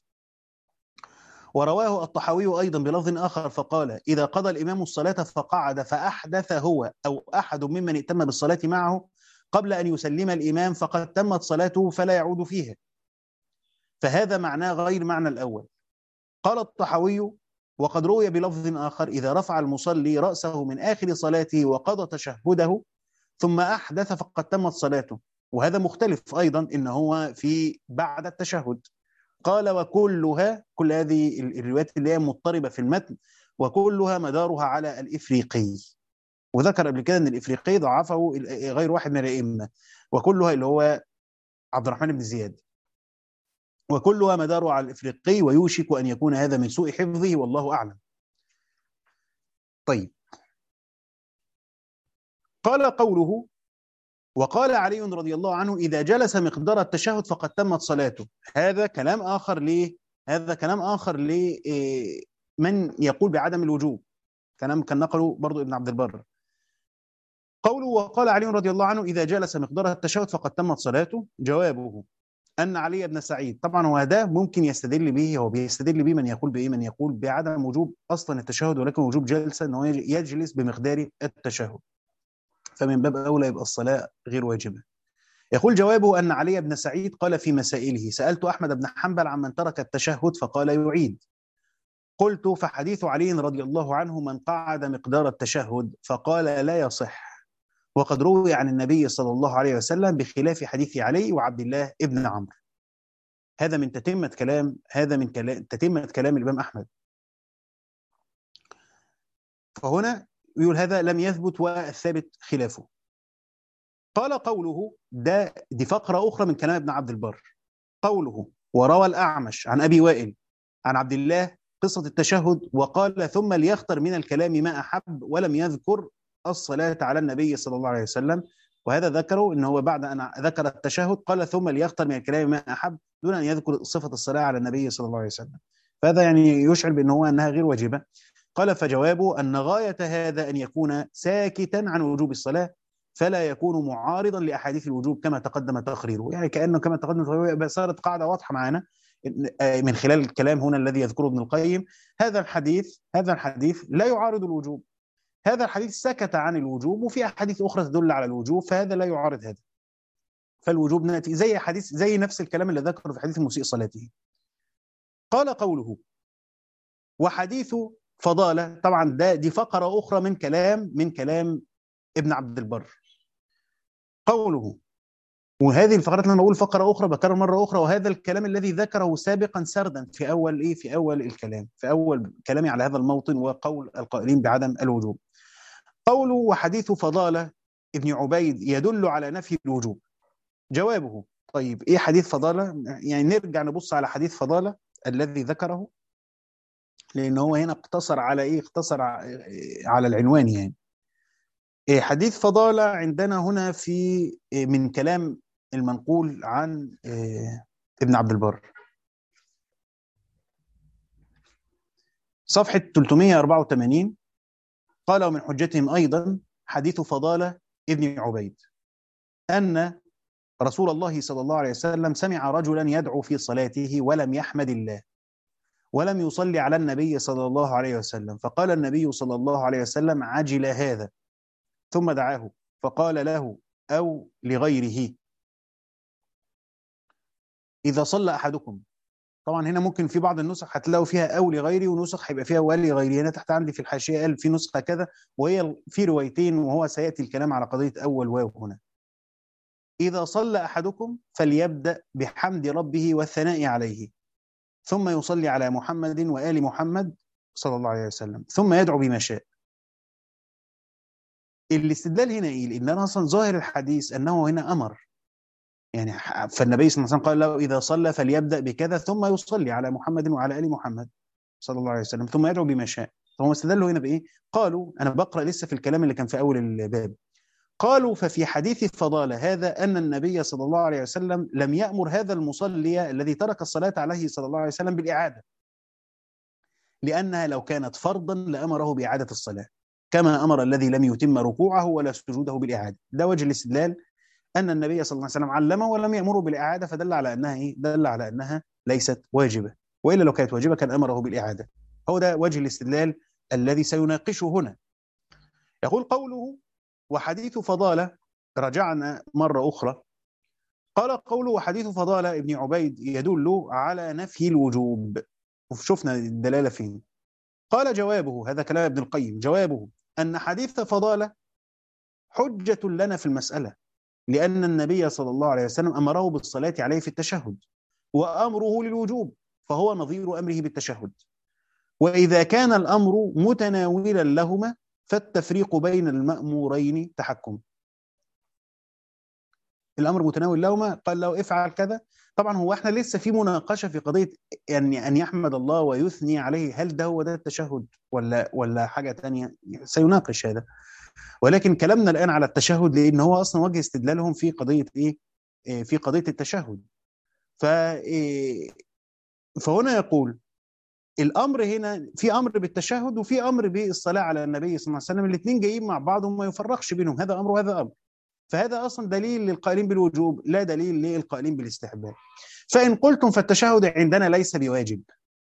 ورواه الطحاوي أيضا بلفظ آخر فقال: إذا قضى الإمام الصلاة فقعد فأحدث هو أو أحد ممن ائتم بالصلاة معه قبل أن يسلم الإمام فقد تمت صلاته فلا يعود فيها. فهذا معناه غير معنى الأول. قال الطحاوي: وقد روي بلفظ آخر: إذا رفع المصلي رأسه من آخر صلاته وقضى تشهده ثم أحدث فقد تمت صلاته. وهذا مختلف أيضا، إن هو في بعد التشهد. قال: وكلها، كل هذه الروايات اللي هي مضطربة في المتن، وكلها مدارها على الإفريقي. وذكر قبل كده أن الإفريقي ضعفه غير واحد من الأئمة. وكلها اللي هو عبد الرحمن بن زياد. وكلها مدارها على الإفريقي، ويوشك أن يكون هذا من سوء حفظه والله أعلم. طيب، قال قوله: وقال علي رضي الله عنه: إذا جلس مقدار التشهد فقد تمت صلاته. هذا كلام آخر ليه؟ هذا كلام آخر من يقول بعدم الوجوب. كلام كان نقله برضو ابن عبد البر. قوله: وقال علي رضي الله عنه: إذا جلس مقدار التشهد فقد تمت صلاته. جوابه أن علي بن سعيد، طبعا هو ده ممكن يستدل به، هو بيستدل به من يقول بإيه؟ من يقول بعدم وجوب أصلا التشهد، ولكن وجوب جلسة، أنه يجلس بمقدار التشهد، فمن باب أولى يبقى الصلاة غير واجبة. يقول: جوابه أن علي بن سعيد قال في مسائله: سألت أحمد بن حنبل عمن ترك التشهد فقال يعيد. قلت: فحديث علي رضي الله عنه من قعد مقدار التشهد، فقال لا يصح، وقد روي عن النبي صلى الله عليه وسلم بخلاف حديث علي وعبد الله ابن عمرو. هذا من تتمة كلام الإمام أحمد. فهنا يقول هذا لم يثبت والثابت خلافه. قال قوله دي فقرة أخرى من كلام ابن عبد البر. قوله: وروى الأعمش عن أبي وائل عن عبد الله قصة التشهد، وقال: ثم ليختر من الكلام ما أحب، ولم يذكر الصلاة على النبي صلى الله عليه وسلم. وهذا ذكره إن هو بعد أن ذكر التشهد قال: ثم ليختر من الكلام ما أحب، دون أن يذكر صفة الصلاة على النبي صلى الله عليه وسلم. فهذا يعني يشعر أنها غير واجبة. قال: فجوابه أن غاية هذا أن يكون ساكتا عن وجوب الصلاة، فلا يكون معارضا لأحاديث الوجوب كما تقدم تقريره. يعني كأنه كما تقدم تقريره، صارت قاعدة واضحة معنا من خلال الكلام هنا الذي يذكره ابن القيم. هذا الحديث لا يعارض الوجوب. هذا الحديث سكت عن الوجوب، وفي أحاديث أخرى تدل على الوجوب، فهذا لا يعارض هذا. فالوجوب ناتي زي نفس الكلام اللي ذكره في حديث مسيء صلاته. قال قوله: وحديث فضالة، طبعا دي فقرة أخرى من كلام ابن عبد البر. قوله: وهذه الفقرات اللي انا بقول فقره اخرى بكرر مره اخرى، وهذا الكلام الذي ذكره سابقا سردا في اول الكلام، في اول كلامي على هذا الموطن، وقول القائلين بعدم الوجوب. قوله: وحديث فضاله ابن عبيد يدل على نفي الوجوب. جوابه: طيب ايه حديث فضاله؟ يعني نرجع نبص على حديث فضاله الذي ذكره، لان هو هنا اقتصر على العنوان. يعني حديث فضالة عندنا هنا من كلام المنقول عن ابن عبد البر، صفحة 384. قال: ومن حجتهم أيضا حديث فضالة ابن عبيد أن رسول الله صلى الله عليه وسلم سمع رجلا يدعو في صلاته ولم يحمد الله ولم يصلي على النبي صلى الله عليه وسلم، فقال النبي صلى الله عليه وسلم: عجل هذا. ثم دعاه فقال له أو لغيره: إذا صلى أحدكم. طبعا هنا ممكن في بعض النسخ هتلاقوا فيها أو لغيري، ونسخ هيبقى فيها ولي غيري. هنا تحت عندي في الحاشية قال في نسخة كذا، وهي في روايتين، وهو سيأتي الكلام على قضية أول واو هنا. إذا صلى أحدكم فليبدأ بحمد ربه والثناء عليه، ثم يصلي على محمد وآل محمد صلى الله عليه وسلم، ثم يدعو بما شاء. الاستدلال هنا إيه؟ لأن أنا أصلا ظاهر الحديث أنه هنا أمر، يعني فالنبي صلى الله عليه وسلم قال له إذا صلى فليبدأ بكذا ثم يصلي على محمد وعلى آل محمد صلى الله عليه وسلم ثم يدعو بما شاء. فهم استدلوا هنا بإيه؟ قالوا، أنا بقرأ لسه في الكلام اللي كان في أول الباب، قالوا ففي حديث فضالة هذا أن النبي صلى الله عليه وسلم لم يأمر هذا المصلي الذي ترك الصلاة عليه صلى الله عليه وسلم بالإعادة، لأنها لو كانت فرضا لأمره بإعادة الصلاة كما أمر الذي لم يتم ركوعه ولا سجوده بالإعادة. ده وجه الاستدلال، أن النبي صلى الله عليه وسلم علمه ولم يأمره بالإعادة، فدل على أنها إيه؟ دل على أنها ليست واجبة، وإلا لو كانت واجبة كان أمره بالإعادة. هو ده وجه الاستدلال الذي سيناقشه هنا. يقول قوله وحديث فضالة، رجعنا مرة أخرى، قال قوله وحديث فضالة ابن عبيد يدل على نفي الوجوب. وشفنا الدلالة فين. قال جوابه، هذا كلام ابن القيم، جوابه أن حديث فضالة حجة لنا في المسألة، لأن النبي صلى الله عليه وسلم أمره بالصلاة عليه في التشهد، وأمره للوجوب، فهو نظير أمره بالتشهد. وإذا كان الأمر متناولا لهما فالتفريق بين المأمورين تحكم. الأمر متناول لهما، قال له افعل كذا. طبعا هو احنا لسه في مناقشة في قضية يعني أن يحمد الله ويثني عليه، هل ده هو ده التشهد ولا حاجة تانية؟ سيناقش هذا، ولكن كلامنا الآن على التشهد، لأن هو أصلا وجه استدلالهم في قضية إيه؟ في قضية التشهد. فهنا يقول الأمر هنا في أمر بالتشهد وفي أمر بالصلاة على النبي صلى الله عليه وسلم، الاثنين جايين مع بعض وما يفرقش بينهم، هذا أمر وهذا أمر. فهذا أصلا دليل للقائلين بالوجوب لا دليل للقائلين بالاستحباب. فإن قلتم فالتشهد عندنا ليس بواجب،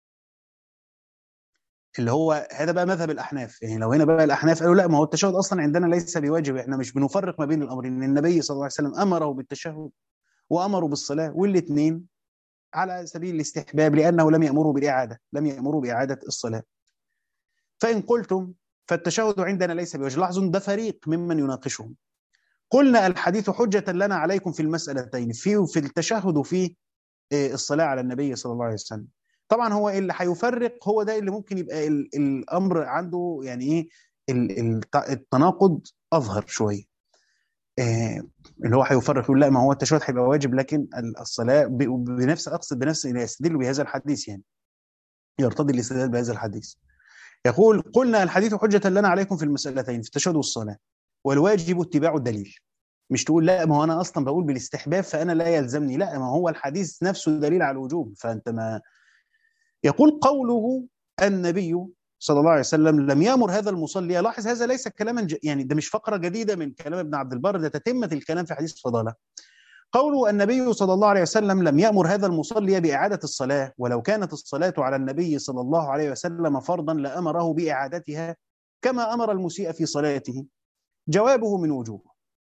اللي هو هذا بقى مذهب الأحناف. يعني لو هنا بقى الأحناف قالوا لا، ما هو التشهد أصلا عندنا ليس بواجب، احنا مش بنفرق ما بين الأمرين، النبي صلى الله عليه وسلم أمره بالتشهد وأمره بالصلاة، والاثنين على سبيل الاستحباب، لأنه لم يأمروا بالإعادة، لم يأمروا بإعادة الصلاة. فإن قلتم فالتشهد عندنا ليس بواجب، لاحظوا ده فريق ممن يناقشهم. قلنا الحديث حجة لنا عليكم في المسألتين، في التشهد وفي الصلاة على النبي صلى الله عليه وسلم. طبعا هو اللي هيفرق هو ده اللي ممكن يبقى الأمر عنده يعني إيه التناقض أظهر شوية، اللي هو هيفرق يقول لا، ما هو التشهد هيبقى واجب لكن الصلاة بنفس، أقصد بنفس يستدل بهذا الحديث، يعني يرتضي الاستدلال بهذا الحديث. يقول قلنا الحديث حجة لنا عليكم في المسألتين، في التشهد والصلاة، والواجب اتباع الدليل. مش تقول لا، ما هو أنا أصلا بقول بالاستحباب فأنا لا يلزمني، لا، ما هو الحديث نفسه دليل على الوجوب، فأنت ما. يقول قوله النبي صلى الله عليه وسلم لم يأمر هذا المصلي، لاحظ هذا ليس كلاما يعني ده مش فقرة جديدة من كلام ابن عبد البر، ده تتمة الكلام في حديث فضالة. قوله النبي صلى الله عليه وسلم لم يأمر هذا المصلي بإعادة الصلاة، ولو كانت الصلاة على النبي صلى الله عليه وسلم فرضا لأمره بإعادتها كما أمر المسيء في صلاته. جوابه من وجوه،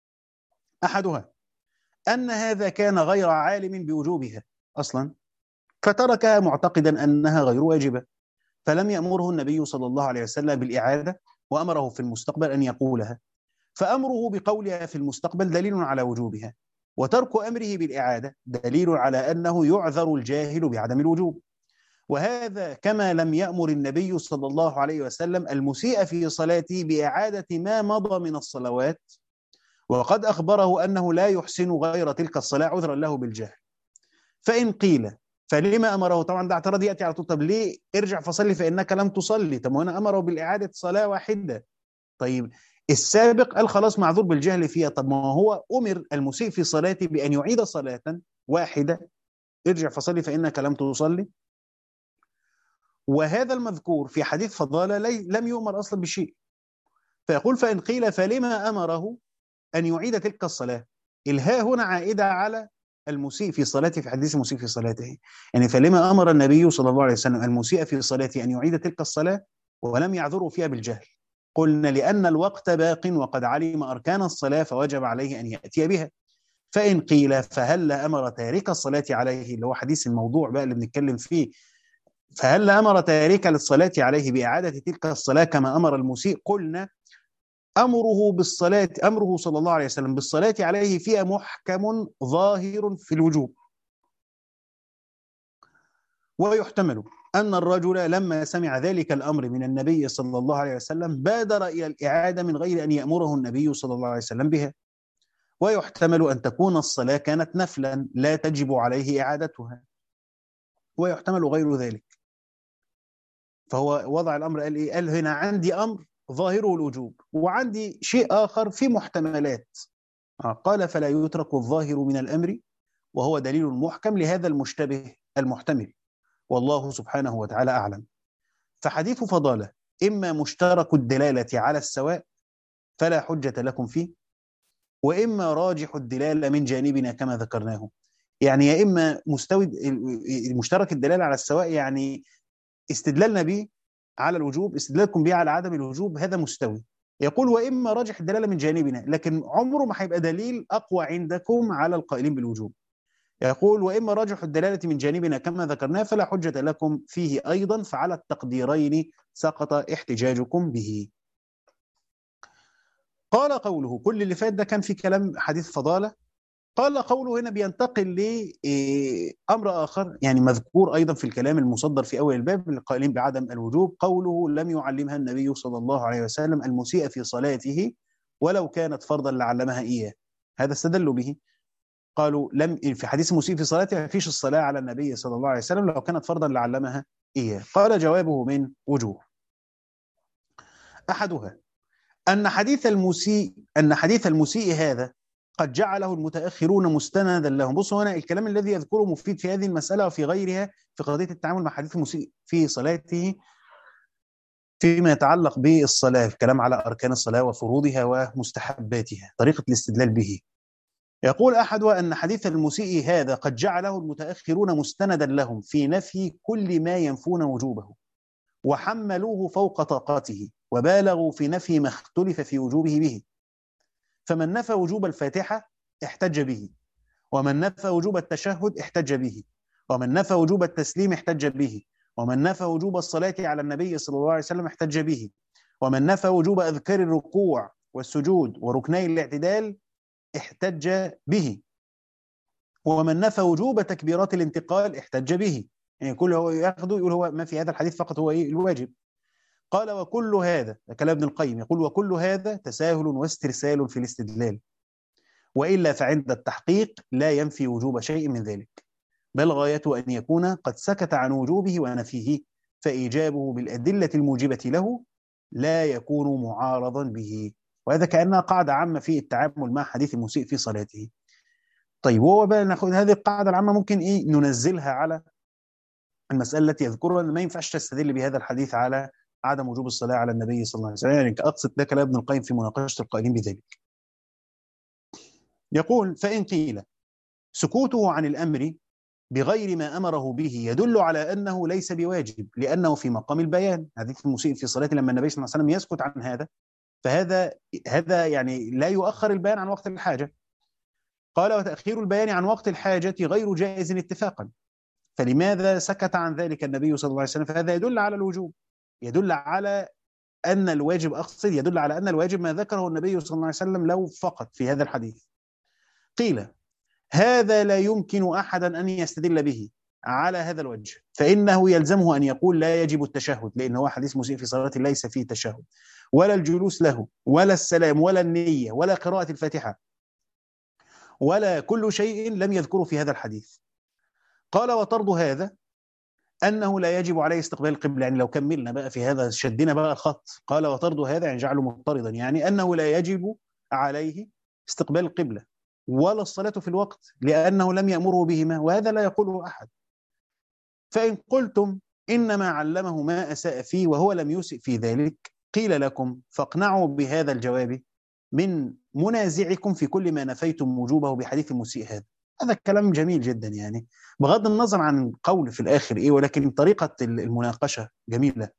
أحدها أن هذا كان غير عالم بوجوبها أصلا، فتركها معتقدا أنها غير واجبة، فلم يأمره النبي صلى الله عليه وسلم بالإعادة، وأمره في المستقبل أن يقولها، فأمره بقولها في المستقبل دليل على وجوبها، وترك أمره بالإعادة دليل على أنه يعذر الجاهل بعدم الوجوب. وهذا كما لم يأمر النبي صلى الله عليه وسلم المسيء في صلاته بإعادة ما مضى من الصلوات، وقد أخبره أنه لا يحسن غير تلك الصلاة عذرا له بالجهل. فإن قيل فلما أمره، طبعا ده اعتراض يأتي على طول، طب ليه ارجع فصلي فإنك لم تصلي، طب وانا أمره بالإعادة صلاة واحدة، طيب السابق قال خلاص معذور بالجهل فيها، طب ما هو أمر المسيء في صلاته بأن يعيد صلاة واحدة، ارجع فصلي فإنك لم تصلي. وهذا المذكور في حديث فضالة لم يؤمر أصلا بشيء. فيقول فإن قيل فلما أمره أن يعيد تلك الصلاة، الهاء هنا عائدة على المسيء في صلاته، في حديث المسيء في صلاته، يعني فلما أمر النبي صلى الله عليه وسلم المسيء في صلاته أن يعيد تلك الصلاة ولم يعذره فيها بالجهل؟ قلنا لأن الوقت باق وقد علم أركان الصلاة فوجب عليه أن يأتي بها. فإن قيل فهل أمر تارك الصلاة عليه، اللي هو حديث الموضوع بقى اللي بنتكلم فيه، فهل أمر تارك للصلاة عليه بإعادة تلك الصلاة كما أمر المسيء؟ قلنا أمره صلى الله عليه وسلم بالصلاة عليه فيها محكم ظاهر في الوجوب، ويحتمل أن الرجل لما سمع ذلك الأمر من النبي صلى الله عليه وسلم بادر إلى الإعادة من غير أن يأمره النبي صلى الله عليه وسلم بها، ويحتمل أن تكون الصلاة كانت نفلا لا تجب عليه إعادتها، ويحتمل غير ذلك. فهو وضع الأمر قال إيه؟ قال هنا عندي أمر ظاهره الوجوب، وعندي شيء آخر في محتملات. قال فلا يترك الظاهر من الأمر وهو دليل محكم لهذا المشتبه المحتمل، والله سبحانه وتعالى أعلم. فحديث فضالة إما مشترك الدلالة على السواء فلا حجة لكم فيه، وإما راجح الدلالة من جانبنا كما ذكرناه. يعني يا إما مستوي مشترك الدلالة على السواء، يعني استدلالنا به على الوجوب، استدلالكم به على عدم الوجوب، هذا مستوي. يقول وإما راجح الدلالة من جانبنا، لكن عمره ما هيبقى دليل أقوى عندكم على القائلين بالوجوب. يقول وإما راجح الدلالة من جانبنا كما ذكرناه فلا حجة لكم فيه أيضا، فعلى التقديرين سقط احتجاجكم به. قال قوله، كل اللي فات ده كان في كلام حديث فضالة. قال قوله هنا بينتقل لأمر آخر، يعني مذكور أيضا في الكلام المصدر في أول الباب للقائلين بعدم الوجوب. قوله لم يعلمها النبي صلى الله عليه وسلم المسيء في صلاته ولو كانت فرضا لعلمها إياه. هذا استدلوا به، قالوا لم في حديث المسيء في صلاته ما فيش الصلاة على النبي صلى الله عليه وسلم، لو كانت فرضا لعلمها إياه. قال جوابه من وجوه. أحدها أن حديث المسيء هذا قد جعله المتأخرون مستندا لهم. بصوا هنا الكلام الذي يذكره مفيد في هذه المسألة وفي غيرها في قضية التعامل مع حديث المسيء في صلاته فيما يتعلق بالصلاة، الكلام على أركان الصلاة وفروضها ومستحباتها، طريقة الاستدلال به. يقول أحدها أن حديث المسيء هذا قد جعله المتأخرون مستندا لهم في نفي كل ما ينفون وجوبه، وحملوه فوق طاقته وبالغوا في نفي ما اختلف في وجوبه به. فمن نفى وجوب الفاتحة احتج به، ومن نفى وجوب التشهد احتج به، ومن نفى وجوب التسليم احتج به، ومن نفى وجوب الصلاة على النبي صلى الله عليه وسلم احتج به، ومن نفى وجوب أذكار الركوع والسجود وركني الاعتدال احتج به، ومن نفى وجوب تكبيرات الانتقال احتج به. يعني كل هو ياخده يقول هو ما في هذا الحديث فقط هو الواجب. قال وكل هذا، كلام ابن القيم، يقول وكل هذا تساهل واسترسال في الاستدلال، وإلا فعند التحقيق لا ينفي وجوب شيء من ذلك، بل غايته أن يكون قد سكت عن وجوبه ونفيه، فإيجابه بالأدلة الموجبة له لا يكون معارضا به. وهذا كأنها قاعدة عامة في التعامل مع حديث المسيء في صلاته. طيب وهو بقى ناخد هذه القاعدة العامة ممكن ننزلها على المسألة التي يذكرها، أن ما ينفعش تستدل بهذا الحديث على عدم وجوب الصلاة على النبي صلى الله عليه وسلم. يعني أقصد ده كلام ابن القيم في مناقشة القائلين بذلك. يقول فإن قيل سكوته عن الأمر بغير ما أمره به يدل على أنه ليس بواجب لأنه في مقام البيان، حديث المسيء في صلاة لما النبي صلى الله عليه وسلم يسكت عن هذا، فهذا يعني لا يؤخر البيان عن وقت الحاجة. قال وتأخير البيان عن وقت الحاجة غير جائز اتفاقا، فلماذا سكت عن ذلك النبي صلى الله عليه وسلم؟ فهذا يدل على الوجوب، يدل على أن الواجب، أقصد يدل على أن الواجب ما ذكره النبي صلى الله عليه وسلم لو فقط في هذا الحديث. قيل هذا لا يمكن أحدا أن يستدل به على هذا الوجه، فإنه يلزمه أن يقول لا يجب التشهد، لأن هو حديث مسيء في صلاة ليس فيه تشهد ولا الجلوس له ولا السلام ولا النية ولا قراءة الفاتحة ولا كل شيء لم يذكره في هذا الحديث. قال وطرد هذا أنه لا يجب عليه استقبال القبلة. يعني لو كملنا بقى في هذا شدنا بقى الخط، قال وطرد هذا يعني جعله مضطردا، يعني أنه لا يجب عليه استقبال القبلة ولا الصلاة في الوقت لأنه لم يأمره بهما، وهذا لا يقوله أحد. فإن قلتم إنما علمه ما أساء فيه وهو لم يسئ في ذلك، قيل لكم فاقنعوا بهذا الجواب من منازعكم في كل ما نفيتم وجوبه بحديث المسيء هذا. هذا الكلام جميل جدا، يعني بغض النظر عن القول في الآخر إيه، ولكن طريقة المناقشة جميلة.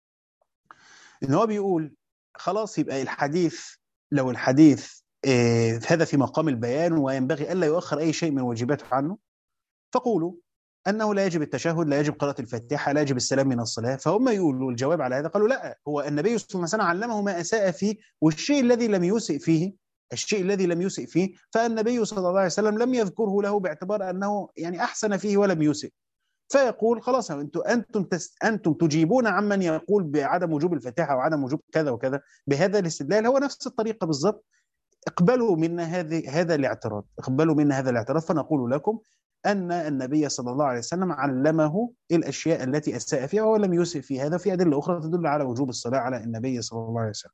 إن هو بيقول خلاص يبقى الحديث، لو الحديث هذا في مقام البيان وينبغي ألا يؤخر أي شيء من واجباته عنه، فقولوا أنه لا يجب التشهد، لا يجب قراءة الفاتحة، لا يجب السلام من الصلاة. فهم يقولوا الجواب على هذا، قالوا لا، هو النبي صلى الله عليه وسلم علمه ما أساء فيه، والشيء الذي لم يسئ فيه، الشيء الذي لم يسئ فيه فالنبي صلى الله عليه وسلم لم يذكره له باعتبار أنه يعني أحسن فيه ولم يسئ. فيقول خلاص أنتم تجيبون عمن يقول بعدم وجوب الفاتحة وعدم وجوب كذا وكذا بهذا الاستدلال، هو نفس الطريقة بالضبط اقبلوا منا هذا الاعتراض، اقبلوا منا هذا الاعتراض، فنقول لكم أن النبي صلى الله عليه وسلم علمه الأشياء التي أساء فيها وهو لم يسئ في هذا، في أدلة أخرى تدل على وجوب الصلاة على النبي صلى الله عليه وسلم.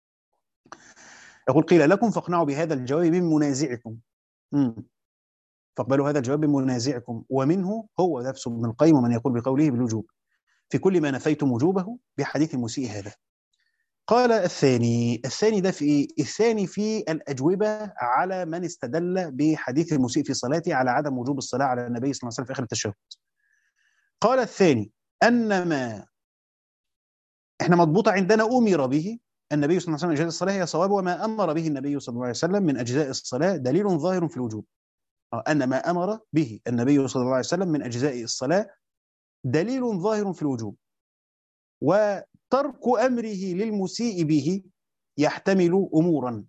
يقول قيل لكم فاقنعوا بهذا الجواب من منازعكم. فاقبلوا هذا الجواب من منازعكم، ومنه هو نفس ابن القيم ومن يقول بقوله بالوجوب في كل ما نفيتم وجوبه بحديث المسيء هذا. قال الثاني ده في إيه؟ الثاني في الأجوبة على من استدل بحديث المسيء في صلاته على عدم وجوب الصلاة على النبي صلى الله عليه وسلم في آخر التشهد. قال الثاني أن ما احنا مضبوط عندنا أمر به النبي صلى الله عليه وسلم من أجزاء الصلاة هي صواب، وما أمر به النبي صلى الله عليه وسلم من أجزاء الصلاة دليل ظاهر في الوجوب. أن ما أمر به النبي صلى الله عليه وسلم من أجزاء الصلاة دليل ظاهر في الوجوب، وترك أمره للمسيء به يحتمل أمورا،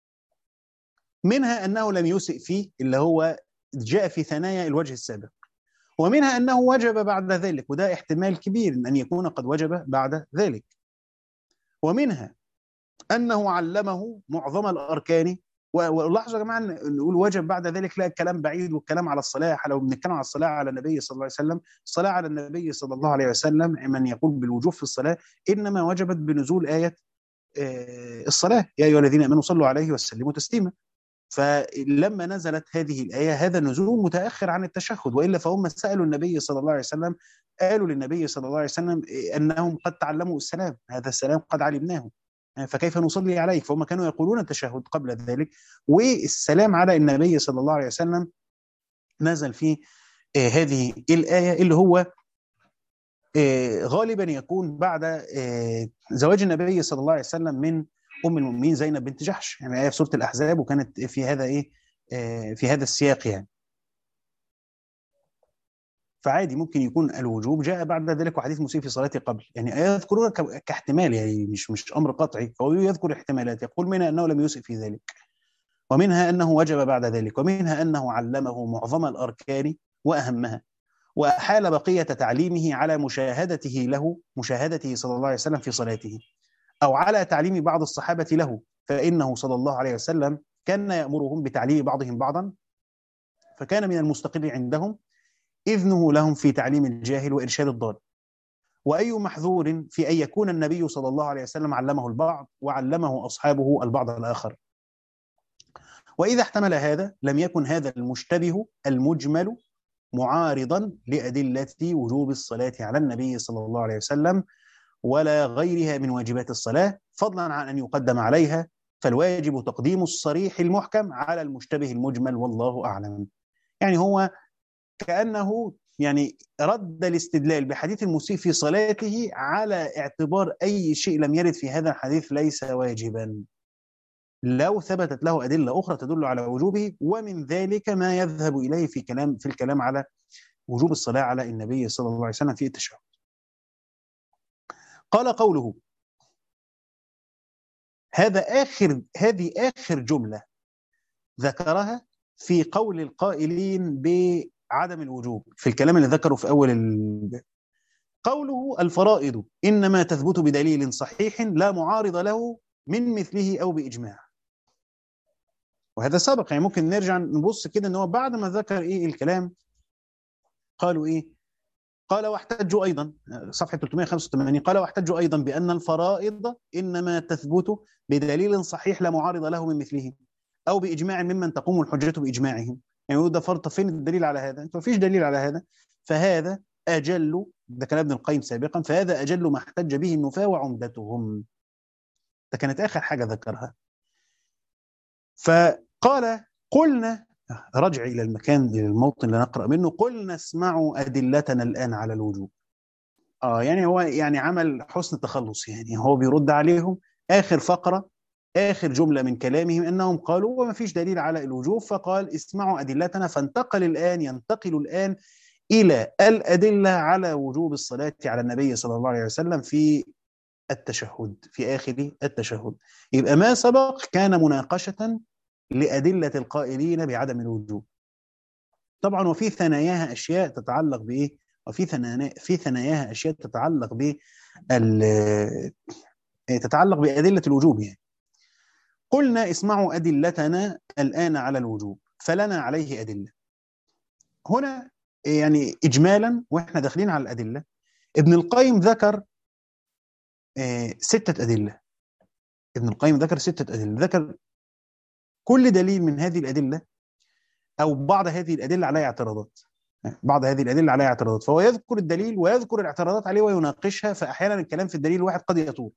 منها أنه لم يسئ فيه اللي هو جاء في ثنايا الوجه السابق، ومنها أنه وجب بعد ذلك، وده احتمال كبير أن يكون قد وجب بعد ذلك، ومنها أنه علمه معظم الأركان. ولاحظوا يا جماعة نقول وجب بعد ذلك، لا الكلام بعيد، والكلام على الصلاة لو بنتكلم على الصلاة على النبي صلى الله عليه وسلم، الصلاة على النبي صلى الله عليه وسلم من يقول بالوجوب في الصلاة إنما وجبت بنزول آية الصلاة يا أيها الذين آمنوا صلوا عليه وسلموا تسليما. فلما نزلت هذه الآية هذا النزول متأخر عن التشهد، وإلا فهم سألوا النبي صلى الله عليه وسلم، قالوا للنبي صلى الله عليه وسلم أنهم قد تعلموا السلام، هذا السلام قد علمناه فكيف نصلي عليك، فهم كانوا يقولون التشهد قبل ذلك، والسلام على النبي صلى الله عليه وسلم نزل فيه هذه الآية اللي هو غالبا يكون بعد زواج النبي صلى الله عليه وسلم من أم المؤمنين زينب بنت جحش، يعني آية في سورة الأحزاب، وكانت في هذا في هذا السياق يعني. فعادي ممكن يكون الوجوب جاء بعد ذلك وحديث مسيء في صلاته قبل، يعني يذكرون كاحتمال، يعني مش أمر قطعي، فهو يذكر احتمالات، يقول منها أنه لم يسئ في ذلك، ومنها أنه وجب بعد ذلك، ومنها أنه علمه معظم الأركان وأهمها، وأحال بقية تعليمه على مشاهدته صلى الله عليه وسلم في صلاته، أو على تعليم بعض الصحابة له، فإنه صلى الله عليه وسلم كان يأمرهم بتعليم بعضهم بعضا، فكان من المستقر عندهم إذنه لهم في تعليم الجاهل وإرشاد الضال، وأي محذور في أن يكون النبي صلى الله عليه وسلم علمه البعض وعلمه أصحابه البعض الآخر. وإذا احتمل هذا لم يكن هذا المشتبه المجمل معارضا لأدلة وجوب الصلاة على النبي صلى الله عليه وسلم ولا غيرها من واجبات الصلاة، فضلا عن أن يقدم عليها، فالواجب تقديم الصريح المحكم على المشتبه المجمل، والله أعلم. يعني هو كأنه يعني رد الاستدلال بحديث المسيء في صلاته على اعتبار أي شيء لم يرد في هذا الحديث ليس واجبا، لو ثبتت له أدلة أخرى تدل على وجوبه، ومن ذلك ما يذهب إليه في الكلام على وجوب الصلاة على النبي صلى الله عليه وسلم في التشهد. قال قوله هذه آخر جملة ذكرها في قول القائلين بعدم الوجوب في الكلام اللي ذكره في أول قوله الفرائض إنما تثبت بدليل صحيح لا معارض له من مثله أو بإجماع، وهذا سابق، يعني ممكن نرجع نبص كده ان هو بعد ما ذكر الكلام قالوا قال واحتجوا أيضا صفحة 385، قال واحتجوا أيضا بأن الفرائض إنما تثبت بدليل صحيح لا معارض له من مثله أو بإجماع ممن تقوم الحجة بإجماعهم، يعني ده فرط، فين الدليل على هذا؟ ما فيش دليل على هذا، فهذا أجل، ده كلام ابن القيم سابقا، فهذا أجل ما احتج به النفاة وعمدتهم، ده كانت آخر حاجة ذكرها. فقال قلنا، رجع إلى الموطن اللي نقرأ منه، قلنا اسمعوا أدلتنا الآن على الوجوب. يعني هو يعني عمل حسن تخلص، يعني هو بيرد عليهم آخر فقرة، آخر جملة من كلامهم أنهم قالوا وما فيش دليل على الوجوب، فقال اسمعوا أدلتنا، ينتقل الآن إلى الأدلة على وجوب الصلاة على النبي صلى الله عليه وسلم في التشهد، في آخر التشهد. يبقى ما سبق كان مناقشة لأدلة القائلين بعدم الوجوب طبعا، وفي ثناياها أشياء تتعلق بإيه؟ في ثناياها أشياء تتعلق بأدلة الوجوب يعني. قلنا اسمعوا أدلتنا الآن على الوجوب فلنا عليه أدلة. هنا يعني إجمالا وإحنا داخلين على الأدلة، ابن القيم ذكر 6 أدلة. ابن القيم ذكر 6 أدلة، ذكر كل دليل من هذه الأدلة أو بعض هذه الأدلة عليها اعتراضات، بعض هذه الأدلة عليها اعتراضات، فهو يذكر الدليل ويذكر الاعتراضات عليه ويناقشها، فأحيانا الكلام في الدليل الواحد قد يطول.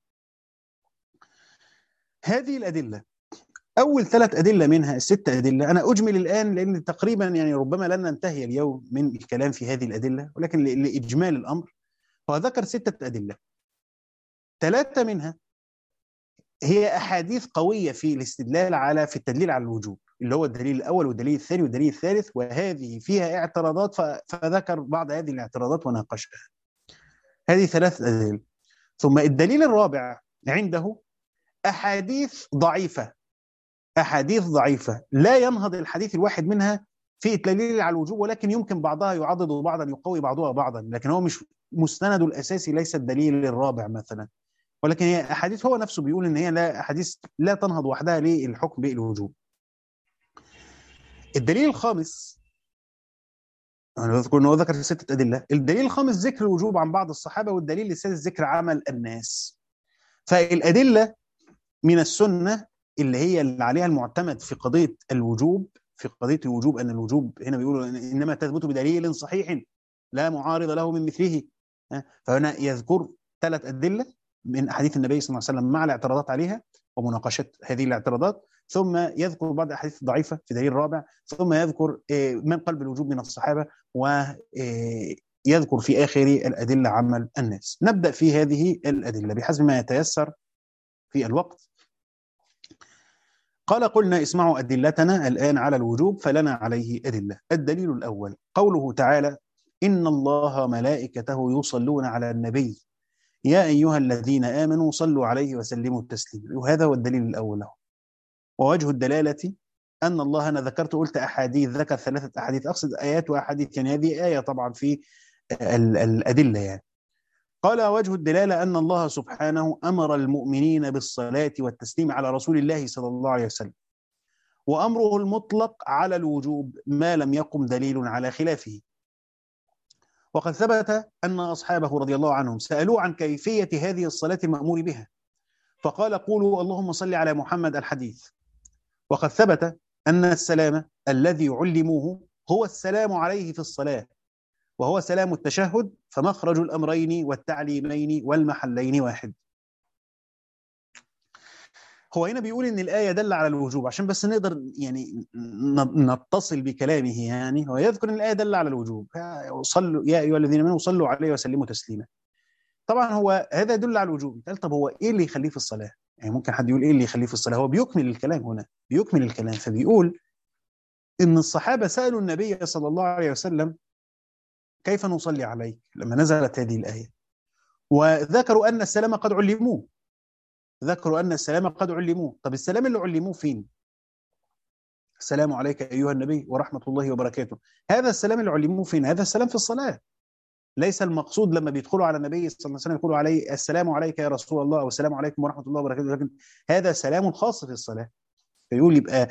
هذه الأدلة أول 3 أدلة منها ال6 أدلة أنا أجمل الآن لأن تقريبا يعني ربما لن ننتهي اليوم من الكلام في هذه الأدلة، ولكن لإجمال الأمر هو ذكر 6 أدلة. 3 منها هي أحاديث قوية في الاستدلال على في التدليل على الوجوب، اللي هو الدليل الأول والدليل الثاني والدليل الثالث، وهذه فيها اعتراضات فذكر بعض هذه الاعتراضات وناقشها. هذه 3 أدلة. ثم الدليل الرابع عنده أحاديث ضعيفة، أحاديث ضعيفة لا ينهض الحديث الواحد منها في الدليل على الوجوب، ولكن يمكن بعضها يعضد بعضا يقوي بعضها بعضا، لكن هو مش مستند الأساسي، ليس الدليل الرابع مثلا، ولكن هي أحاديث هو نفسه بيقول إن هي لا أحاديث لا تنهض وحدها للحكم بالوجوب. الدليل الخامس أنا أذكر أنه ذكر 6 أدلة. الدليل الخامس ذكر الوجوب عن بعض الصحابة، والدليل السادس ذكر عمل الناس. فالأدلة من السنة اللي هي اللي عليها المعتمد في قضية الوجوب، في قضية الوجوب أن الوجوب هنا بيقولوا إنما تثبت بدليل صحيح لا معارض له من مثله. فهنا يذكر 3 أدلة من أحاديث النبي صلى الله عليه وسلم مع الاعتراضات عليها ومناقشة هذه الاعتراضات، ثم يذكر بعض الأحاديث الضعيفة في دليل رابع، ثم يذكر من قلب الوجوب من الصحابة، ويذكر في آخر الأدلة عمل الناس. نبدأ في هذه الأدلة بحسب ما يتيسر في الوقت. قال قلنا اسمعوا أدلتنا الآن على الوجوب فلنا عليه أدلة. الدليل الأول قوله تعالى إن الله ملائكته يصلون على النبي يا أيها الذين آمنوا صلوا عليه وسلموا تسليما. وهذا هو الدليل الأول له. ووجه الدلالة أن الله، أنا ذكرت قلت أحاديث، ذكر 3 أحاديث، أقصد آيات وأحاديث، يعني هذه آية طبعا في الأدلة يعني. قال وجه الدلالة أن الله سبحانه أمر المؤمنين بالصلاة والتسليم على رسول الله صلى الله عليه وسلم، وأمره المطلق على الوجوب ما لم يقم دليل على خلافه. وقد ثبت أن أصحابه رضي الله عنهم سألوه عن كيفية هذه الصلاة المأمور بها، فقال قولوا اللهم صل على محمد الحديث. وقد ثبت أن السلام الذي علموه هو السلام عليه في الصلاة، وهو سلام التشهد، فمخرج الأمرين والتعليمين والمحلين واحد. هو هنا بيقول إن الآية دل على الوجوب عشان بس نقدر يعني نتصل بكلامه، يعني هو يذكر إن الآية دل على الوجوب، صلوا يا أيها الذين آمنوا صلوا عليه وسلموا تسليما. طبعا هو هذا يدل على الوجوب. قال طب هو إيه اللي يخليه في الصلاة؟ يعني ممكن حد يقول إيه اللي يخليه في الصلاة؟ هو بيكمل الكلام هنا، بيكمل الكلام، فبيقول إن الصحابة سألوا النبي صلى الله عليه وسلم كيف نصلي عليك لما نزلت هذه الآية، وذكروا أن السلام قد علموه، ذكروا أن السلام قد علموه. طب السلام اللي علموه فين؟ السلام عليك أيها النبي ورحمة الله وبركاته. هذا السلام اللي علموه فين؟ هذا السلام في الصلاة. ليس المقصود لما بيدخلوا على النبي صلى الله عليه وسلم يقولوا عليه السلام عليك يا رسول الله أو السلام عليكم ورحمة الله وبركاته، لكن هذا سلام خاص في الصلاة. فيقول يبقى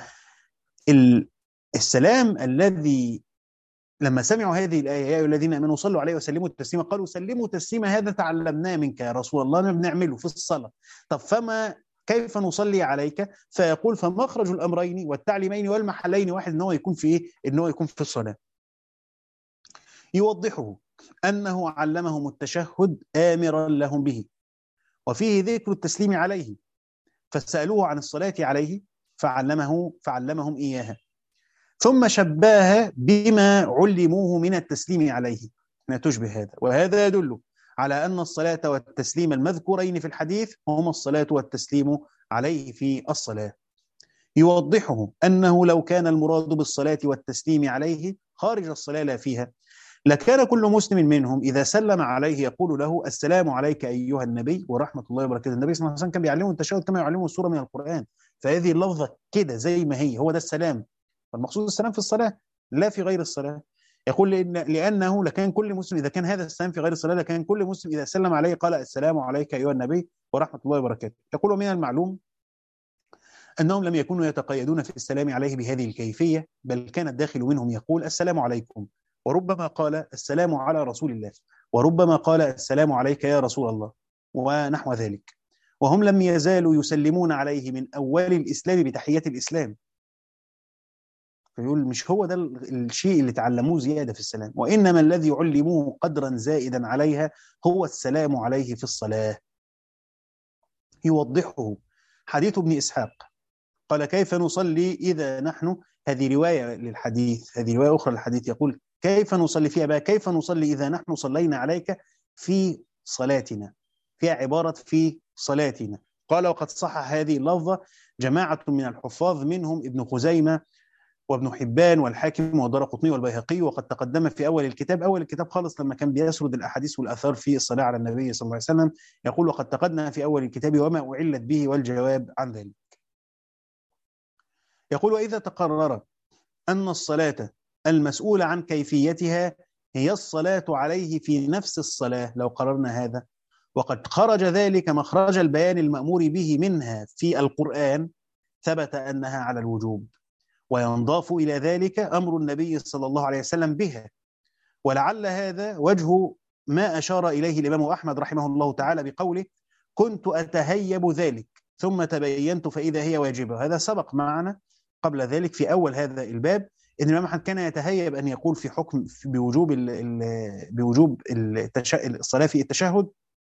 السلام الذي لما سمعوا هذه الآية يا أيها الذين آمنوا صلوا عليه وسلموا تسليما، قالوا سلموا تسليما هذا تعلمناه منك يا رسول الله، أنا بنعمله في الصلاة. طب فما كيف نصلي عليك؟ فيقول فمخرج الأمرين والتعليمين والمحلين واحد، إن هو يكون في إيه؟ إن هو يكون في الصلاة. يوضحه أنه علمهم التشهد آمرا لهم به، وفيه ذكر التسليم عليه، فسألوه عن الصلاة عليه فعلمهم إياها، ثم شبهها بما علموه من التسليم عليه. ما تشبه هذا، وهذا يدل على أن الصلاة والتسليم المذكورين في الحديث هما الصلاة والتسليم عليه في الصلاة. يوضحه أنه لو كان المراد بالصلاة والتسليم عليه خارج الصلاة لا فيها، لكان كل مسلم منهم إذا سلم عليه يقول له السلام عليك أيها النبي ورحمة الله وبركاته. النبي صلى الله عليه وسلم كان بيعلمه التشهد كما يعلمه السورة من القرآن، فهذه اللفظة كده زي ما هي، هو ده السلام. فالمقصود السلام في الصلاة لا في غير الصلاة. يقول لأنه لكان كل مسلم إذا كان هذا السلام في غير الصلاة، لكان كل مسلم إذا سلم عليه قال السلام عليك أيها النبي ورحمة الله وبركاته. يقول من المعلوم أنهم لم يكونوا يتقيدون في السلام عليه بهذه الكيفية، بل كان الداخل منهم يقول السلام عليكم، وربما قال السلام على رسول الله، وربما قال السلام عليك يا رسول الله، ونحو ذلك. وهم لم يزالوا يسلمون عليه من أول الإسلام بتحية الإسلام. فيقول مش هو ده الشيء اللي تعلموه زيادة في السلام، وإنما الذي علموه قدرا زائدا عليها هو السلام عليه في الصلاة. يوضحه حديث ابن إسحاق قال كيف نصلي إذا نحن، هذه رواية للحديث، هذه رواية أخرى للحديث، يقول كيف نصلي فيها بقى، كيف نصلي إذا نحن صلينا عليك في صلاتنا، فيها عبارة في صلاتنا. قال وقد صح هذه اللفظة جماعة من الحفاظ منهم ابن خزيمة وابن حبان والحاكم والدارقطني والبيهقي، وقد تقدم في أول الكتاب، أول الكتاب خالص لما كان بيسرد الأحاديث والآثار في الصلاة على النبي صلى الله عليه وسلم، يقول وقد تقدم في أول الكتاب وما أعلت به والجواب عن ذلك. يقول وإذا تقرر أن الصلاة المسؤولة عن كيفيتها هي الصلاة عليه في نفس الصلاة، لو قررنا هذا، وقد خرج ذلك مخرج البيان المأمور به منها في القرآن، ثبت أنها على الوجوب، وينضاف إلى ذلك أمر النبي صلى الله عليه وسلم بها. ولعل هذا وجه ما أشار إليه الإمام أحمد رحمه الله تعالى بقوله كنت أتهيب ذلك ثم تبينت فإذا هي واجبة. هذا سبق معنا قبل ذلك في أول هذا الباب إن الإمام أحمد كان يتهيب أن يقول في حكم بوجوب الصلاة في التشهد،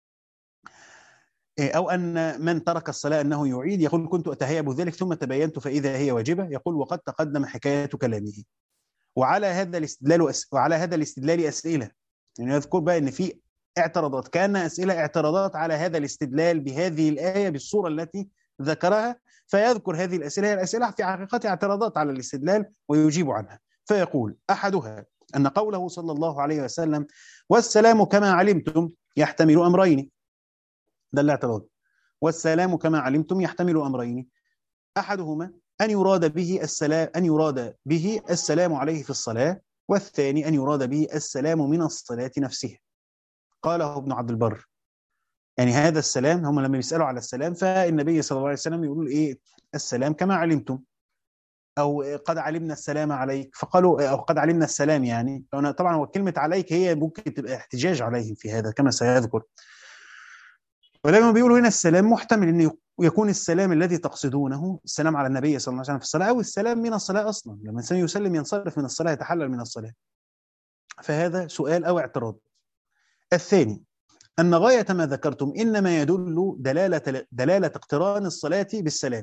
أو أن من ترك الصلاة أنه يعيد، يقول كنت أتهيب ذلك ثم تبينت فإذا هي واجبة. يقول وقد تقدم حكاية كلامه. وعلى هذا الاستدلال أسئلة، يعني يذكر بقى أن في اعتراضات، كان أسئلة اعتراضات على هذا الاستدلال بهذه الآية بالصورة التي ذكرها، فيذكر هذه الأسئلة، هي الأسئلة في حقيقة اعتراضات على الاستدلال ويجيب عنها. فيقول أحدها أن قوله صلى الله عليه وسلم والسلام كما علمتم يحتمل أمرين، ده الاعتراض، والسلام كما علمتم يحتمل أمرين، أحدهما أن يراد به السلام عليه في الصلاة، والثاني أن يراد به السلام من الصلاة نفسها. قاله ابن عبد البر، يعني هذا السلام، هم لما بيسألوا على السلام فالنبي صلى الله عليه وسلم يقول إيه السلام كما علمتم، أو قد علمنا السلام عليك، فقالوا أو قد علمنا السلام، يعني طبعا هو كلمة عليك هي ممكن تبقى احتجاج عليهم في هذا كما سيذكر، ولكن بيقولوا هنا السلام محتمل أن يكون السلام الذي تقصدونه السلام على النبي صلى الله عليه وسلم في الصلاة، أو السلام من الصلاة أصلا، لما الإنسان يسلم ينصرف من الصلاة يتحلل من الصلاة. فهذا سؤال أو اعتراض. الثاني أن غاية ما ذكرتم إنما يدل دلالة اقتران الصلاة بالسلام.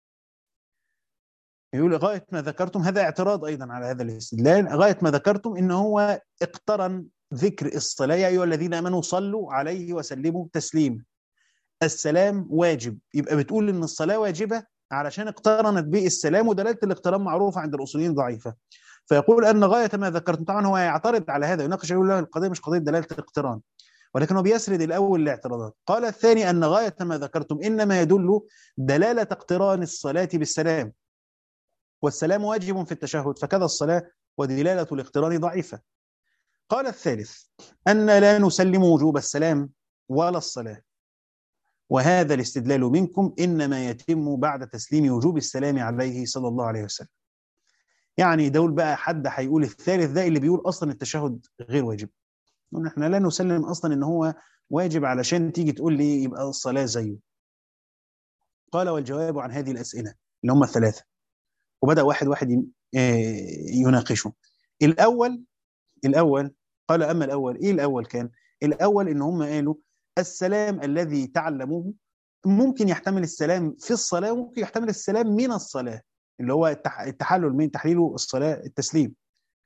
يقول غاية ما ذكرتم، هذا اعتراض أيضا على هذا الاستدلال، غاية ما ذكرتم إن هو اقترن ذكر الصلاة يا أيها الذين آمنوا صلوا عليه وسلموا تسليما، السلام واجب، يبقى بتقول إن الصلاة واجبة علشان اقترنت بالسلام، ودلالة الاقتران معروفة عند الأصوليين ضعيفة. فيقول أن غاية ما ذكرتم، طبعا هو يعترض على هذا، يناقش يقول له القضية مش قضية دلالة الاقتران، ولكنه بيسرد الأول الاعتراضات. قال الثاني أن غاية ما ذكرتم إنما يدل دلالة اقتران الصلاة بالسلام، والسلام واجب في التشهد، فكذا الصلاة ودلالة الاقتران ضعيفة. قال الثالث أن لا نسلم وجوب السلام ولا الصلاة، وهذا الاستدلال منكم إنما يتم بعد تسليم وجوب السلام عليه صلى الله عليه وسلم. يعني دول بقى حد هيقول الثالث ده اللي بيقول أصلا التشهد غير واجب، احنا لا نسلم أصلا إن هو واجب علشان تيجي تقول لي يبقى الصلاة زيه. قال والجواب عن هذه الأسئلة اللي هم الثلاثة، وبدأ واحد واحد يناقشه. الأول قال أما الأول إيه الأول كان؟ الأول إن هم قالوا السلام الذي تعلموه ممكن يحتمل السلام في الصلاة، وممكن يحتمل السلام من الصلاة، اللي هو التحلل من تحليل الصلاة التسليم.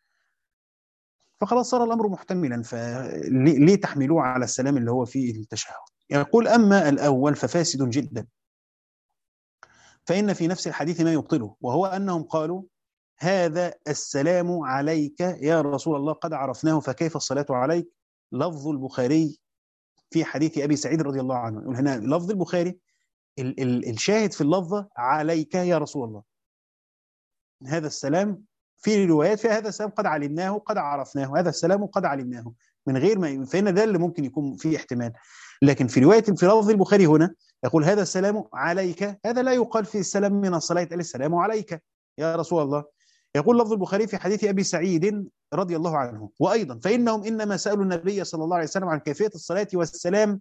فخلاص صار الأمر محتملا، فليه تحملوه على السلام اللي هو فيه التشهد؟ يقول أما الأول ففاسد جدا، فإن في نفس الحديث ما يبطله، وهو أنهم قالوا هذا السلام عليك يا رسول الله قد عرفناه فكيف الصلاة عليك. لفظ البخاري في حديث أبي سعيد رضي الله عنه، يقول هنا لفظ البخاري الشاهد في اللفظة عليك يا رسول الله، هذا السلام في روايات فيها هذا السلام قد علمناه قد عرفناه، هذا السلام قد علمناه، من غير ما، فهنا ده اللي ممكن يكون فيه احتمال. لكن في رواية في لفظ البخاري هنا يقول هذا السلام عليك، هذا لا يقال في السلام من الصلاة، يتقال السلام عليك يا رسول الله. يقول لفظ البخاري في حديث أبي سعيد رضي الله عنه: وأيضا فإنهم إنما سألوا النبي صلى الله عليه وسلم عن كيفية الصلاة والسلام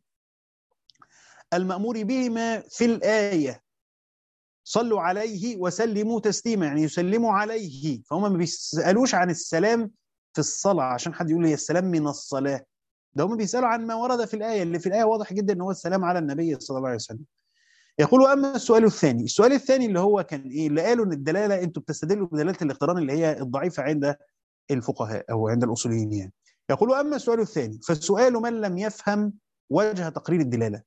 المأمور بهما في الآية، صلوا عليه وسلموا تسليما، يعني يسلموا عليه، فهم ما بيسألوش عن السلام في الصلاة عشان حد يقول لي السلام من الصلاة، ده هم بيسألوا عن ما ورد في الآية، اللي في الآية واضح جدا ان هو السلام على النبي صلى الله عليه وسلم. يقول أما السؤال الثاني، السؤال الثاني اللي هو كان إيه، اللي قالوا إن الدلالة أنتم بتستدلوا بدلالة الاقتران اللي هي الضعيفة عند الفقهاء أو عند الأصوليين يعني. يقول أما السؤال الثاني فالسؤال من لم يفهم وجه تقرير الدلالة،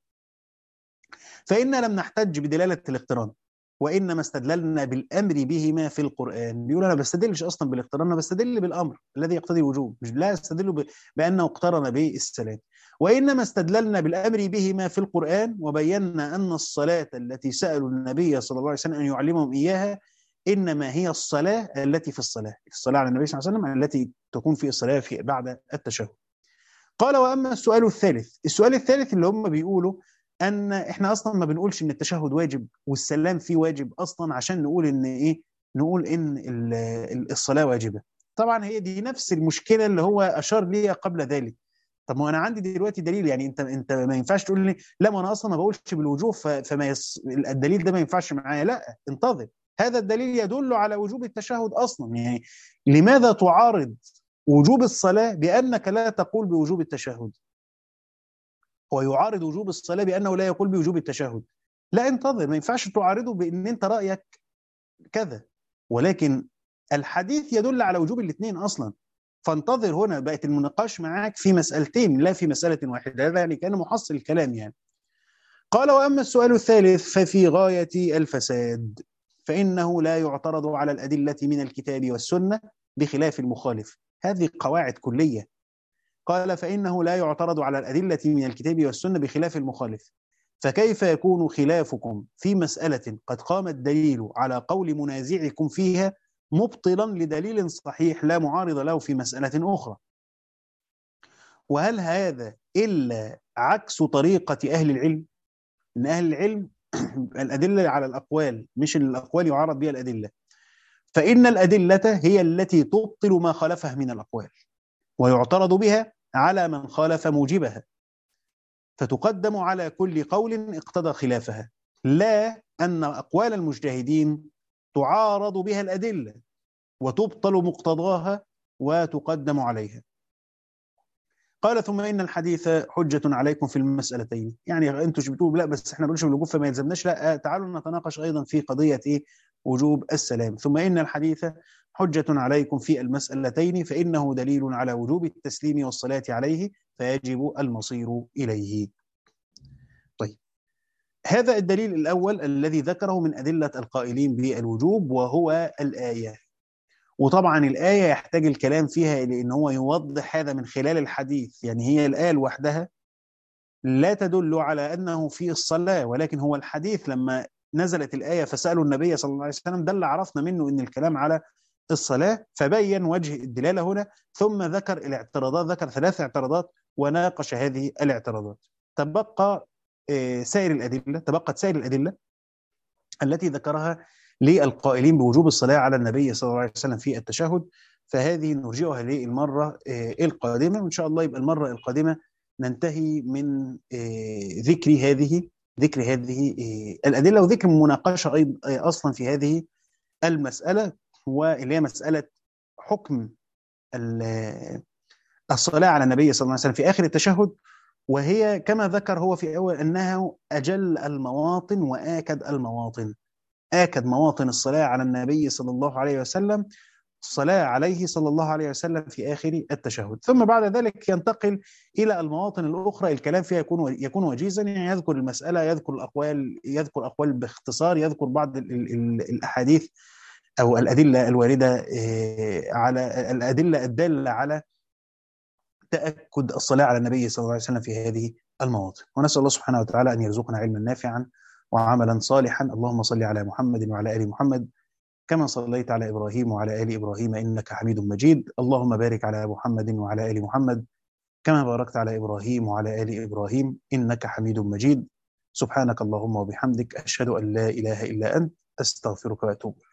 فإن لم نحتج بدلالة الاقتران وإنما استدللنا بالأمر بهما في القرآن. بيقول أنا بستدلش أصلا بالاقتران، أنا بستدل بالأمر الذي يقتضي الوجوب، مش لا استدل بأنه اقترن بالسلام. وإنما استدللنا بالأمر بهما في القرآن وبينا أن الصلاة التي سألوا النبي صلى الله عليه وسلم أن يعلمهم إياها إنما هي الصلاة التي في الصلاة، الصلاة على النبي صلى الله عليه وسلم التي تكون في الصلاة في بعد التشهد. قال وأما السؤال الثالث، السؤال الثالث اللي هم بيقولوا ان احنا اصلا ما بنقولش ان التشهد واجب والسلام فيه واجب اصلا عشان نقول ان ايه، نقول ان الصلاه واجبه. طبعا هي دي نفس المشكله اللي هو اشار ليها قبل ذلك. طب ما انا عندي دلوقتي دليل، يعني انت ما ينفعش تقول لي لا ما انا اصلا ما بقولش بالوجوب الدليل ده ما ينفعش معايا، لا انتظر، هذا الدليل يدل على وجوب التشهد اصلا. يعني لماذا تعارض وجوب الصلاه بانك لا تقول بوجوب التشهد، ويعارض وجوب الصلاة بأنه لا يقول بوجوب التشهد؟ لا انتظر، ما ينفعش تعارضه بأن أنت رأيك كذا، ولكن الحديث يدل على وجوب الاثنين أصلا. فانتظر، هنا بقت المناقش معاك في مسألتين لا في مسألة واحدة، هذا يعني كان محصل الكلام يعني. قال وأما السؤال الثالث ففي غاية الفساد، فإنه لا يعترض على الأدلة من الكتاب والسنة بخلاف المخالف. هذه قواعد كلية. قال فإنه لا يعترض على الأدلة من الكتاب والسنة بخلاف المخالف، فكيف يكون خلافكم في مسألة قد قام الدليل على قول منازعكم فيها مبطلا لدليل صحيح لا معارض له في مسألة أخرى؟ وهل هذا إلا عكس طريقة أهل العلم؟ إن أهل العلم الأدلة على الأقوال، مش الأقوال يعارض بها الأدلة، فإن الأدلة هي التي تبطل ما خالفها من الأقوال ويعترض بها على من خالف موجبها، فتقدم على كل قول اقتضى خلافها، لا أن أقوال المجتهدين تعارض بها الأدلة وتبطل مقتضاها وتقدم عليها. قال ثم إن الحديث حجة عليكم في المسألتين، يعني أنتم بتقولوا لا بس احنا بنقولش بالوجوب فما يلزمناش، لا تعالوا نتناقش أيضا في قضية إيه؟ وجوب السلام. ثم إن الحديث حجة عليكم في المسألتين فإنه دليل على وجوب التسليم والصلاة عليه فيجب المصير إليه. طيب، هذا الدليل الأول الذي ذكره من أدلة القائلين بالوجوب وهو الآية. وطبعا الآية يحتاج الكلام فيها لأن هو يوضح هذا من خلال الحديث، يعني هي الآية لوحدها لا تدل على أنه في الصلاة، ولكن هو الحديث لما نزلت الآية فسألوا النبي صلى الله عليه وسلم ده اللي عرفنا منه أن الكلام على الصلاة، فبين وجه الدلالة هنا، ثم ذكر الاعتراضات، ذكر 3 اعتراضات وناقش هذه الاعتراضات. تبقت سائر الأدلة التي ذكرها للقائلين بوجوب الصلاة على النبي صلى الله عليه وسلم في التشهد، فهذه نرجئها للمرة القادمة، وإن شاء الله يبقى المرة القادمة ننتهي من ذكر هذه الأدلة وذكر مناقشة أصلا في هذه المسألة، واللي هي مسألة حكم الصلاة على النبي صلى الله عليه وسلم في آخر التشهد، وهي كما ذكر هو في أول أنها أجل المواطن وآكد المواطن، آكد مواطن الصلاة على النبي صلى الله عليه وسلم، الصلاة عليه صلى الله عليه وسلم في آخر التشهد. ثم بعد ذلك ينتقل إلى المواطن الأخرى الكلام فيها يكون وجيزا، يعني يذكر المسألة، يذكر أقوال باختصار، يذكر بعض الأحاديث أو الأدلة الواردة على الأدلة الدالة على تأكد الصلاة على النبي صلى الله عليه وسلم في هذه المواطن. ونسأل الله سبحانه وتعالى أن يرزقنا علما نافعا وعملا صالحا. اللهم صل على محمد وعلى آل محمد كما صليت على إبراهيم وعلى آل إبراهيم إنك حميد مجيد. اللهم بارك على محمد وعلى آل محمد كما باركت على إبراهيم وعلى آل إبراهيم إنك حميد مجيد. سبحانك اللهم وبحمدك، أشهد أن لا إله إلا أنت، أستغفرك وأتوب إليك.